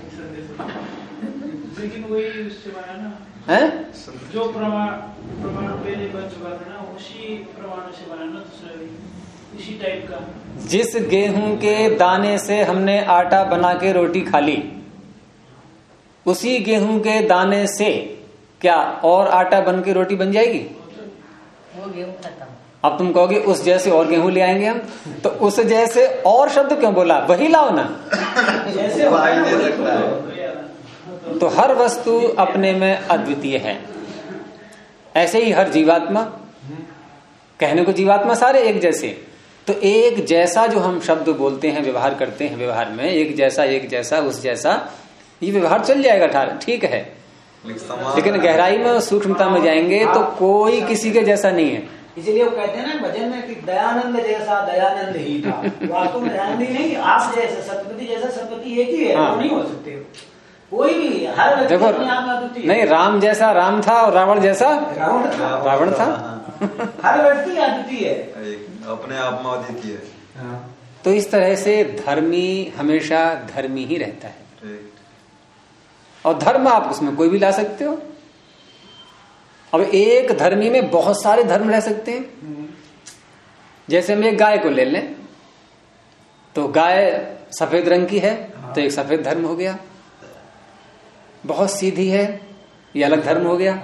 लेकिन वही उससे बना ना है जो प्रमाण पहले बन चुका था ना, उसी प्रमाण से बना ना दूसरा भी इसी टाइप का। जिस गेहूं के दाने से हमने आटा बना के रोटी खा ली, उसी गेहूं के दाने से क्या और आटा बन के रोटी बन जाएगी? वो गेहूं खत्म। अब तुम कहोगे उस जैसे और गेहूं ले आएंगे हम, तो उस जैसे और शब्द क्यों बोला? वही लाओ ना। जैसे दे सकता है। तो हर वस्तु अपने में अद्वितीय है। ऐसे ही हर जीवात्मा, कहने को जीवात्मा सारे एक जैसे। तो एक जैसा जो हम शब्द बोलते हैं, व्यवहार करते हैं, व्यवहार में एक जैसा उस जैसा, ये व्यवहार चल जाएगा, ठीक है। लेकिन गहराई में सूक्ष्मता में जाएंगे तो कोई किसी के जैसा नहीं है। इसलिए वो कहते हैं ना भजन में कि दयानंद जैसा दयानंद ही था। वास्तव में दयानंद ही नहीं, आप जैसा सतपति जैसा सतपति एक ही है। हाँ। वो नहीं हो सकते कोई भी। हर व्यक्ति देखो अपने आप में अद्वितीय है। नहीं, राम जैसा राम था और रावण जैसा रावण था। हर व्यक्ति अद्वितीय है, अपने आप में अद्वितीय है। तो इस तरह से धर्मी हमेशा धर्मी ही रहता है। और धर्म आप उसमें कोई भी ला सकते हो। अब एक धर्मी में बहुत सारे धर्म रह सकते हैं। जैसे हम एक गाय को ले लें, तो गाय सफेद रंग की है तो एक सफेद धर्म हो गया। बहुत सीधी है, ये अलग धर्म हो गया।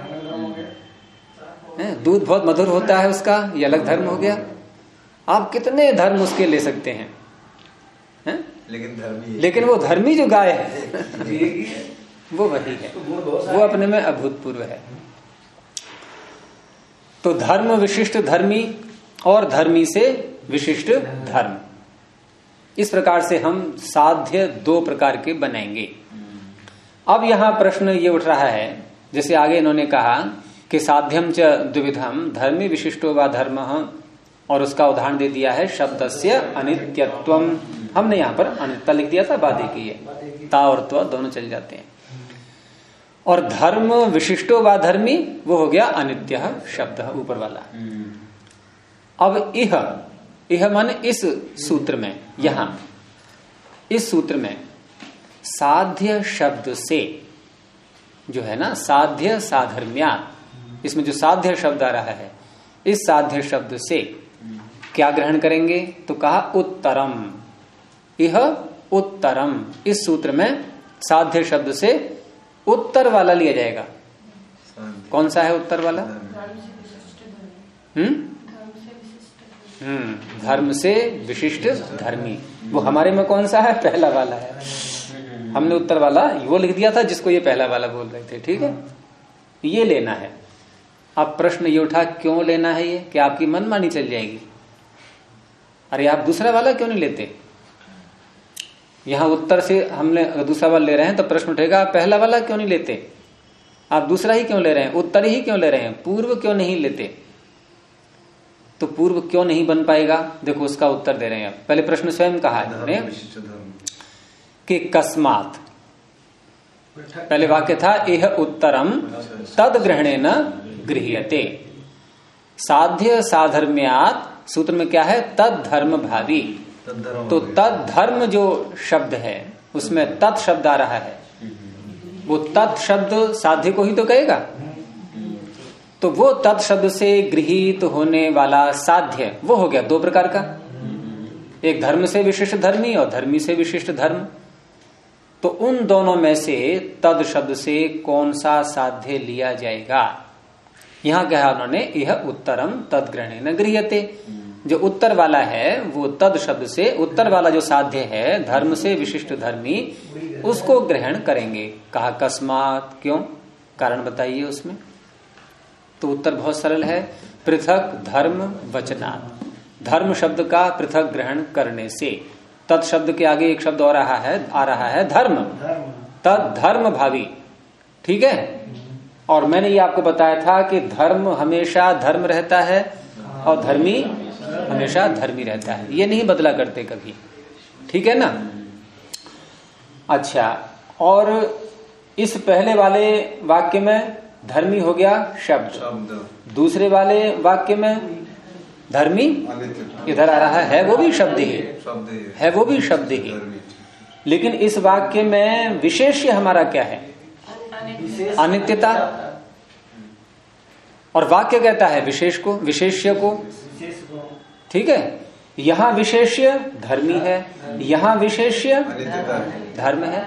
दूध बहुत मधुर होता है उसका, ये अलग धर्म हो गया। आप कितने धर्म उसके ले सकते हैं, लेकिन वो धर्मी जो गाय है वो वही है, वो अपने में अभूतपूर्व है। तो धर्म विशिष्ट धर्मी और धर्मी से विशिष्ट धर्म, इस प्रकार से हम साध्य 2 प्रकार के बनाएंगे। अब यहां प्रश्न ये उठ रहा है, जैसे आगे इन्होंने कहा कि साध्यम च द्विविधम धर्मी विशिष्टो व धर्म, और उसका उदाहरण दे दिया है शब्दस्य अनित्यत्वम। हमने यहां पर अनित्यता लिख दिया था, बाधे की है, ता और त्व दोनों चल जाते हैं। और धर्म विशिष्टो व धर्मी वो हो गया अनित्य शब्द ऊपर वाला। अब इह मान इस सूत्र में, यहां इस सूत्र में साध्य शब्द से जो है ना, साध्य साधर्म्या, इसमें जो साध्य शब्द आ रहा है, इस साध्य शब्द से क्या ग्रहण करेंगे? तो कहा उत्तरम। यह उत्तरम, इस सूत्र में साध्य शब्द से उत्तर वाला लिया जाएगा। कौन सा है उत्तर वाला? धर्म से विशिष्ट धर्मी। वो हमारे में कौन सा है? पहला वाला है। हमने उत्तर वाला वो लिख दिया था जिसको ये पहला वाला बोल रहे थे, ठीक है, ये लेना है। अब प्रश्न ये उठा क्यों लेना है ये? कि आपकी मनमानी चल जाएगी। अरे आप दूसरा वाला क्यों नहीं लेते? यहां उत्तर से हमने दूसरा वाला ले रहे हैं तो प्रश्न उठेगा आप पहला वाला क्यों नहीं लेते? आप दूसरा ही क्यों ले रहे हैं? उत्तर ही क्यों ले रहे हैं? पूर्व क्यों नहीं लेते? तो पूर्व क्यों नहीं बन पाएगा? देखो उसका उत्तर दे रहे हैं। पहले प्रश्न स्वयं कहा है कि कस्मात, पहले वाक्य था यह उत्तरम तद ग्रहणेन गृह्यते। साध्य साधर्म्यात सूत्र में क्या है? तद धर्म भावी। तो तद धर्म जो शब्द है उसमें तत् शब्द आ रहा है, वो तत् शब्द साध्य को ही तो कहेगा। तो वो तत् शब्द से गृहीत होने वाला साध्य वो हो गया दो प्रकार का, एक धर्म से विशिष्ट धर्मी और धर्मी से विशिष्ट धर्म। तो उन दोनों में से तद शब्द से कौन सा साध्य लिया जाएगा? यहां क्या है उन्होंने, यह उत्तरम तद ग्रहणे न गृह्यते। जो उत्तर वाला है वो तद शब्द से, उत्तर वाला जो साध्य है धर्म से विशिष्ट धर्मी, उसको ग्रहण करेंगे। कहा कस्मात, क्यों? कारण बताइए उसमें। तो उत्तर बहुत सरल है, पृथक धर्म वचनात्। धर्म शब्द का पृथक ग्रहण करने से। तत् शब्द के आगे एक शब्द और आ रहा है धर्म, तद धर्म भावी। ठीक है। और मैंने ये आपको बताया था कि धर्म हमेशा धर्म रहता है और धर्मी हमेशा धर्मी रहता है, ये नहीं बदला करते कभी। ठीक है ना? अच्छा, और इस पहले वाले वाक्य में धर्मी हो गया शब्द, दूसरे वाले वाक्य में धर्मी इधर आ रहा है, वो भी शब्द ही है, वो भी शब्द ही। लेकिन इस वाक्य में विशेष्य हमारा क्या है? अनित्यता। और वाक्य कहता है विशेष को, विशेष्य को। ठीक है। यहां विशेष्य धर्मी है, यहां विशेष्य धर्म है।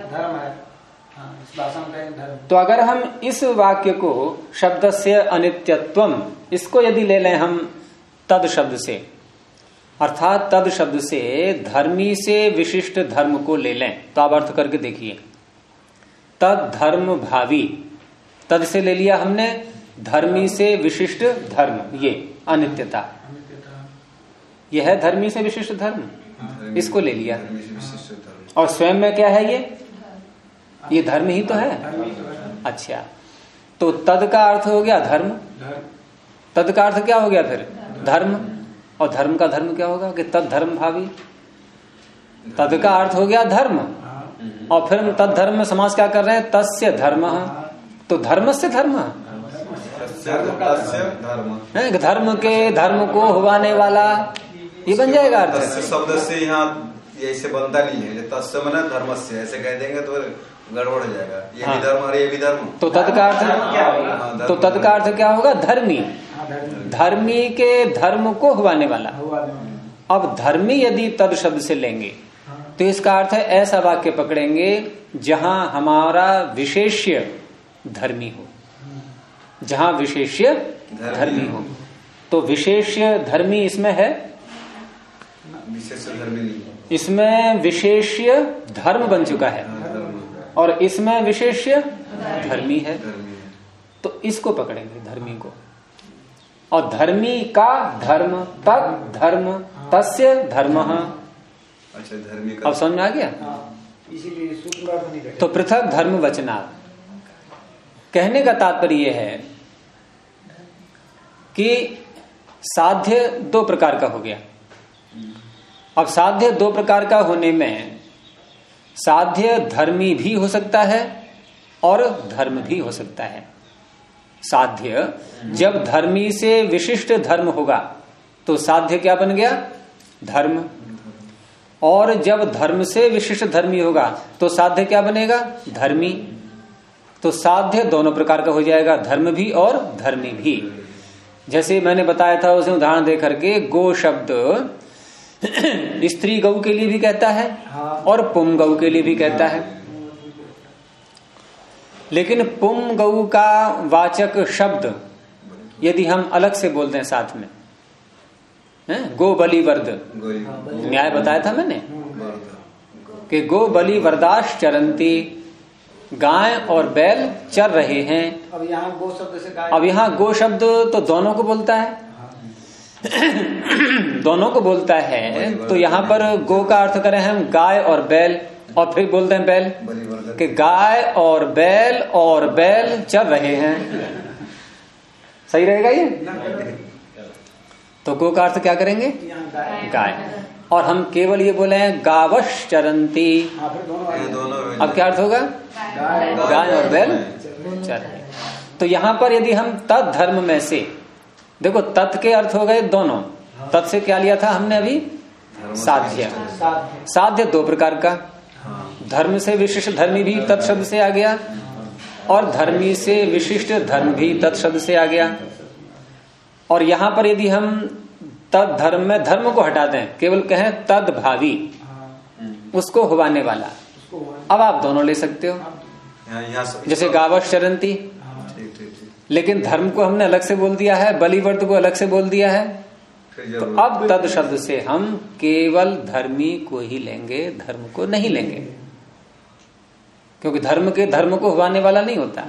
तो अगर हम इस वाक्य को शब्द से अनित्यत्वम, इसको यदि ले लें हम तद शब्द से, अर्थात तद शब्द से धर्मी से विशिष्ट धर्म को ले लें, तो आप अर्थ करके देखिए। तद धर्म भावी, तद से ले लिया हमने धर्मी से विशिष्ट धर्म, ये अनित्यता, यह है धर्मी से विशिष्ट धर्म, इसको ले लिया। और स्वयं में क्या है ये धर्म ही तो है। अच्छा, तो तद का अर्थ हो गया धर्म, तद का अर्थ क्या हो गया फिर? धर्म। और धर्म का धर्म क्या होगा कि तद धर्म भावी। तद का अर्थ हो गया धर्म, और फिर हम तद धर्म में समास क्या कर रहे हैं? तस्य धर्म। तो धर्म से धर्म, धर्म के धर्म को हुआने वाला, ये बन जाएगा अर्थ। शब्द से यहाँ ऐसे बनता नहीं है, तस्य मना धर्म से ऐसे कह देंगे तो गड़बड़ हो जाएगा। ये भी धर्म और ये भी धर्म। तो तद का अर्थ, तो तद का अर्थ क्या होगा? धर्मी, धर्मी के धर्म को हुआने वाला। अब धर्मी यदि तद शब्द से लेंगे तो इसका अर्थ है ऐसा वाक्य पकड़ेंगे जहां हमारा विशेष्य धर्मी हो, जहां विशेष्य धर्मी हो। तो विशेष्य धर्मी इसमें है, इसमें विशेष्य धर्म बन चुका है और इसमें विशेष्य धर्मी है। तो इसको पकड़ेंगे धर्मी को। और धर्मी का धर्म, तद धर्म, तस्य धर्म। अच्छा, धर्मी का। अब समझ में आ गया? तो पृथक धर्म वचना, कहने का तात्पर्य है कि साध्य दो प्रकार का हो गया। अब साध्य दो प्रकार का होने में साध्य धर्मी भी हो सकता है और धर्म भी हो सकता है। साध्य जब धर्मी से विशिष्ट धर्म होगा तो साध्य क्या बन गया? धर्म। और जब धर्म से विशिष्ट धर्मी होगा तो साध्य क्या बनेगा? धर्मी। तो साध्य दोनों प्रकार का हो जाएगा, धर्म भी और धर्मी भी। जैसे मैंने बताया था उसे उदाहरण दे करके, गो शब्द स्त्री गौ के लिए भी कहता है और पुम गौ के लिए भी कहता है। लेकिन पुम गौ का वाचक शब्द यदि हम अलग से बोलते हैं साथ में, गो बलि वर्द, न्याय बताया था मैंने कि गो बलि वर्दाश चरंती, गाय और बैल चर रहे हैं। अब यहाँ गो शब्द से अब यहाँ गो शब्द तो दोनों को बोलता है दोनों को बोलता है। तो यहाँ पर गो का अर्थ करें हम गाय और बैल, और फिर बोलते हैं बैल कि गाय और बैल चल रहे हैं। सही रहेगा ये? तो गो का अर्थ क्या करेंगे? गाय। और हम केवल ये बोले हैं गावश चरंती, अब क्या अर्थ होगा? गाय और बैल चर रहे। तो यहाँ पर यदि हम तद धर्म में से देखो तत् के अर्थ हो गए दोनों। तत् से क्या लिया था हमने अभी? साध्य। साध्य दो प्रकार का, धर्म से विशिष्ट धर्मी भी तत् शब्द से आ गया और धर्मी से विशिष्ट धर्म भी तत् शब्द से आ गया। और यहां पर यदि हम तद धर्म में धर्म को हटा दें, केवल कहें तद भावी, उसको होवाने वाला, अब आप दोनों ले सकते हो। जैसे गावश चरंती, लेकिन धर्म को हमने अलग से बोल दिया है, बलिवर्त को अलग से बोल दिया है, तो अब तद शब्द से हम केवल धर्मी को ही लेंगे, धर्म को नहीं लेंगे, क्योंकि धर्म को होवाने वाला नहीं होता।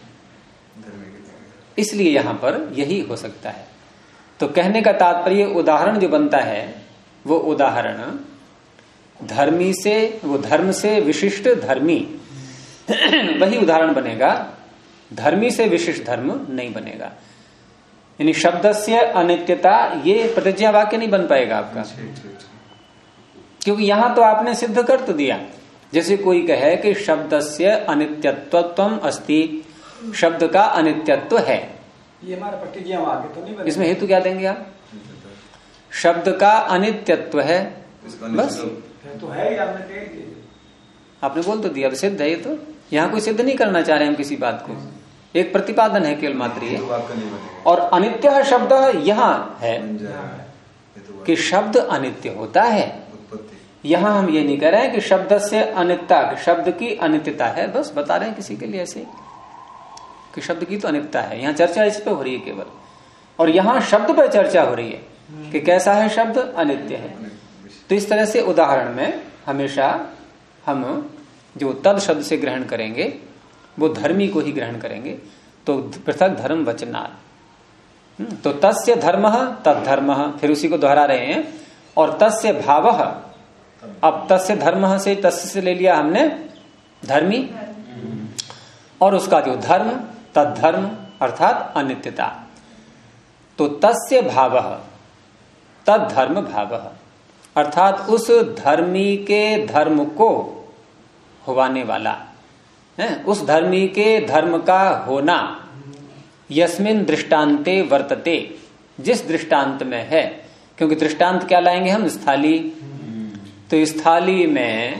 इसलिए यहां पर यही हो सकता है। तो कहने का तात्पर्य उदाहरण जो बनता है वो उदाहरण धर्मी से, वो धर्म से विशिष्ट धर्मी वही उदाहरण बनेगा, धर्मी से विशिष्ट धर्म नहीं बनेगा। यानी शब्दस्य अनित्यता ये प्रतिज्ञा वाक्य नहीं बन पाएगा आपका, क्योंकि यहां तो आपने सिद्ध कर तो दिया। जैसे कोई कहे कि शब्दस्य अनित्यत्वम अस्ति, शब्द का अनित्यत्व है, ये हमारा प्रतिज्ञा वाक्य तो नहीं बनेगा। इसमें हेतु क्या देंगे आप? शब्द का अनित्यत्व है, बस तो है ही, आपने बोल तो दिया, सिद्ध है ये। तो यहाँ कोई सिद्ध नहीं करना चाह रहे हम किसी बात को, एक प्रतिपादन है केवल मात्र ये। और अनित्य शब्द यहाँ है कि शब्द अनित्य होता है। यहां हम ये नहीं कह रहे हैं कि शब्द से अनित्यता, शब्द की अनित्यता है, बस बता रहे हैं किसी के लिए ऐसे कि शब्द की तो अनित्यता है। यहाँ चर्चा इस पे हो रही है केवल, और यहाँ शब्द पर चर्चा हो रही है कि कैसा है शब्द, अनित्य है। तो इस तरह से उदाहरण में हमेशा हम जो तद शब्द से ग्रहण करेंगे वो धर्मी को ही ग्रहण करेंगे। तो पृथक धर्म वचनात्, तो तस्य धर्म तद धर्म, फिर उसी को दोहरा रहे हैं। और तस्य भाव, अब तस्य धर्म से तस्य से ले लिया हमने धर्मी, और उसका जो धर्म तद धर्म अर्थात अनित्यता। तो तस्य भाव तद धर्म भाव, अर्थात उस धर्मी के धर्म को होवाने वाला है, उस धर्मी के धर्म का होना यस्मिन दृष्टांते वर्तते, जिस दृष्टांत में है। क्योंकि दृष्टांत क्या लाएंगे हम? स्थाली। तो स्थाली में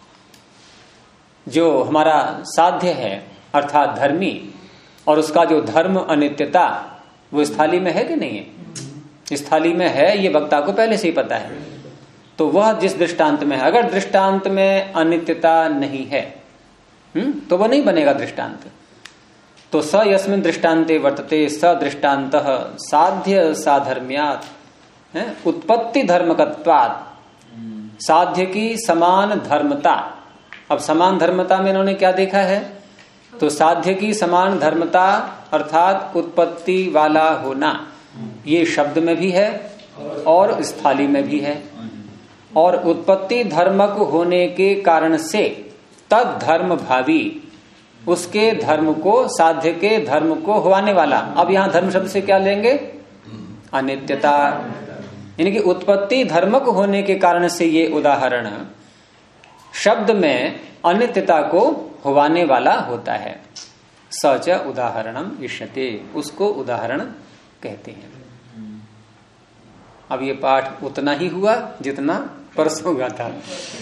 जो हमारा साध्य है अर्थात धर्मी, और उसका जो धर्म अनित्यता, वो स्थाली में है कि नहीं है? स्थाली में है, ये वक्ता को पहले से ही पता है। तो वह जिस दृष्टांत में है, अगर दृष्टांत में अनित्यता नहीं है तो वह नहीं बनेगा दृष्टांत। तो स यस्मिन् दृष्टान्ते वर्तते स दृष्टान्तः साध्य साधर्म्यात्, उत्पत्ति धर्मकत्वात्, साध्य की समान धर्मता। अब समान धर्मता में इन्होंने क्या देखा है? तो साध्य की समान धर्मता अर्थात उत्पत्ति वाला होना, ये शब्द में भी है और स्थाली में भी है। और उत्पत्ति धर्मक होने के कारण से तद धर्म भावी, उसके धर्म को, साध्य के धर्म को होवाने वाला। अब यहां धर्म शब्द से क्या लेंगे? अनित्यता। यानी कि उत्पत्ति धर्मक होने के कारण से ये उदाहरण शब्द में अनित्यता को होवाने वाला होता है। सच उदाहरणम इष्यते, उसको उदाहरण कहते हैं। अब ये पाठ उतना ही हुआ जितना परसों का था।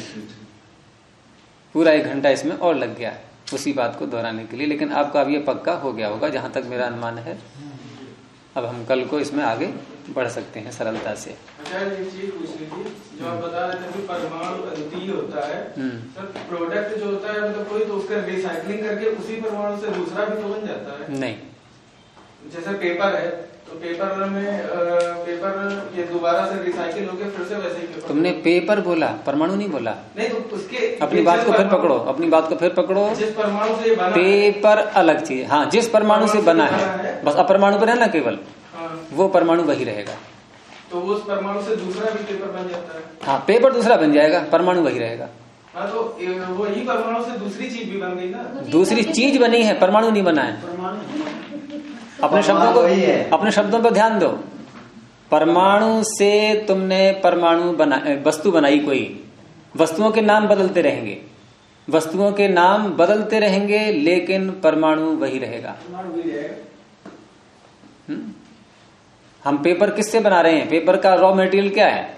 पूरा 1 घंटा इसमें और लग गया उसी बात को दोहराने के लिए, लेकिन आपका अब ये पक्का हो गया होगा जहां तक मेरा अनुमान है। अब हम कल को इसमें आगे बढ़ सकते हैं सरलता से। एक चीज पूछनी थी, जो आप बता रहे थे कि परमाणु अद्वितीय होता है, सर प्रोडक्ट जो होता है मतलब कोई तो उसका रिसाइकलिंग करके उसी परमाणु से दूसरा भी तो बन जाता है? नहीं, जैसे पेपर है तो पेपर में पेपर ये दोबारा से रिसाइकिल होकर फिर से वैसे ही पेपर। तुमने पेपर बोला, परमाणु नहीं बोला। नहीं तो उसके अपनी बात को फिर पकड़ो, अपनी बात को फिर पकड़ो। जिस परमाणु से बना पेपर अलग चीज, हाँ जिस परमाणु से बना है, बस अपरमाणु पर है ना केवल, वो परमाणु वही रहेगा। तो उस परमाणु से दूसरा भी पेपर बन जाता है? हाँ, पेपर दूसरा बन जाएगा, परमाणु वही रहेगा। हाँ तो वही परमाणु से दूसरी चीज भी बन गई ना? दूसरी चीज बनी है, परमाणु नहीं बना है। अपने शब्दों को, अपने शब्दों पर ध्यान दो। परमाणु से तुमने परमाणु बना, वस्तु बनाई, कोई वस्तुओं के नाम बदलते रहेंगे, वस्तुओं के नाम बदलते रहेंगे, लेकिन परमाणु वही रहेगा। हम पेपर किससे बना रहे हैं? पेपर का रॉ मटेरियल क्या है?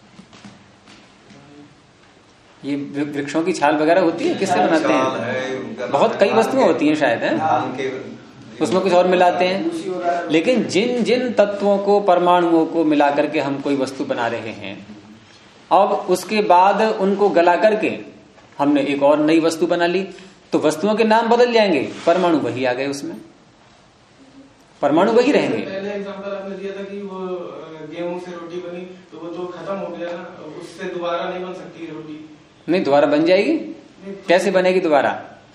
ये वृक्षों की छाल वगैरह होती है, किससे बनाते हैं? बहुत कई वस्तुएं होती हैं शायद, है उसमें कुछ और मिलाते हैं। लेकिन जिन जिन तत्वों को, परमाणुओं को मिला करके हम कोई वस्तु बना रहे हैं, अब उसके बाद उनको गला करके हमने एक और नई वस्तु बना ली, तो वस्तुओं के नाम बदल जाएंगे, परमाणु वही आ गए, उसमें परमाणु वही रहेंगे। पहले एग्जांपल आपने दिया था कि वो गेहूं से रोटी बनी, तो वो तो खत्म हो गया ना, उससे दोबारा नहीं बन सकती रोटी। नहीं, दोबारा बन जाएगी। कैसे बनेगी दोबारा?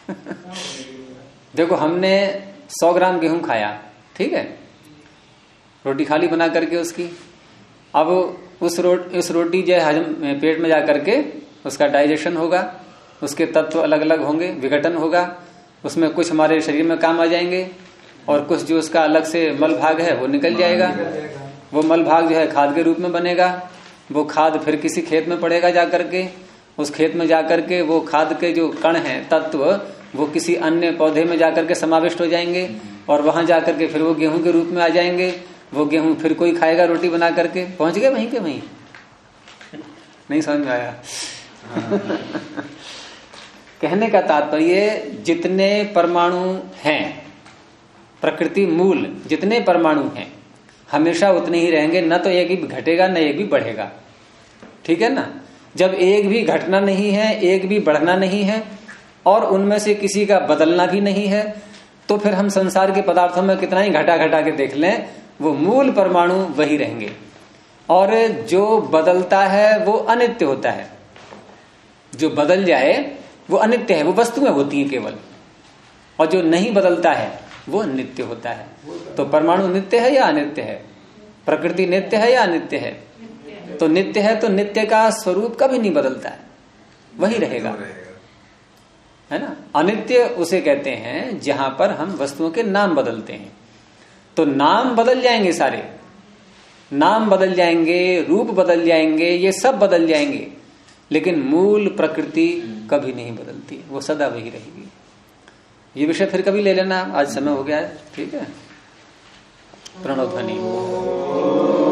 देखो, हमने 100 ग्राम गेहूं खाया, ठीक है, रोटी खाली बना करके उसकी, अब उस रोटी जो हजम पेट में जा करके उसका डाइजेशन होगा, उसके तत्व अलग अलग होंगे, विघटन होगा, उसमें कुछ हमारे शरीर में काम आ जाएंगे और कुछ जो उसका अलग से मल भाग है वो निकल जाएगा। वो मल भाग जो है खाद के रूप में बनेगा, वो खाद फिर किसी खेत में पड़ेगा जा करके, उस खेत में जाकर के वो खाद के जो कण हैं, तत्व, वो किसी अन्य पौधे में जाकर के समाविष्ट हो जाएंगे और वहां जाकर के फिर वो गेहूं के रूप में आ जाएंगे। वो गेहूं फिर कोई खाएगा रोटी बना करके। पहुंच गए वहीं के वहीं? नहीं समझ में आया? कहने का तात्पर्य, जितने परमाणु हैं, प्रकृति मूल जितने परमाणु हैं, हमेशा उतने ही रहेंगे, न तो एक भी घटेगा न एक भी बढ़ेगा, ठीक है ना। जब एक भी घटना नहीं है, एक भी बढ़ना नहीं है और उनमें से किसी का बदलना भी नहीं है, तो फिर हम संसार के पदार्थों में कितना ही घटा घटा के देख लें, वो मूल परमाणु वही रहेंगे। और जो बदलता है वो अनित्य होता है, जो बदल जाए वो अनित्य है, वो वस्तुएं होती हैं केवल, और जो नहीं बदलता है वो नित्य होता है। तो परमाणु नित्य है या अनित्य है? प्रकृति नित्य है या अनित्य है? तो नित्य है, तो नित्य का स्वरूप कभी नहीं बदलता है, वही रहेगा, है ना। अनित्य उसे कहते हैं जहां पर हम वस्तुओं के नाम बदलते हैं। तो नाम बदल जाएंगे, सारे नाम बदल जाएंगे, रूप बदल जाएंगे, ये सब बदल जाएंगे, लेकिन मूल प्रकृति कभी नहीं बदलती, वो सदा वही रहेगी। ये विषय फिर कभी ले लेना, आज समय हो गया है, ठीक है। प्रणव ध्वनि।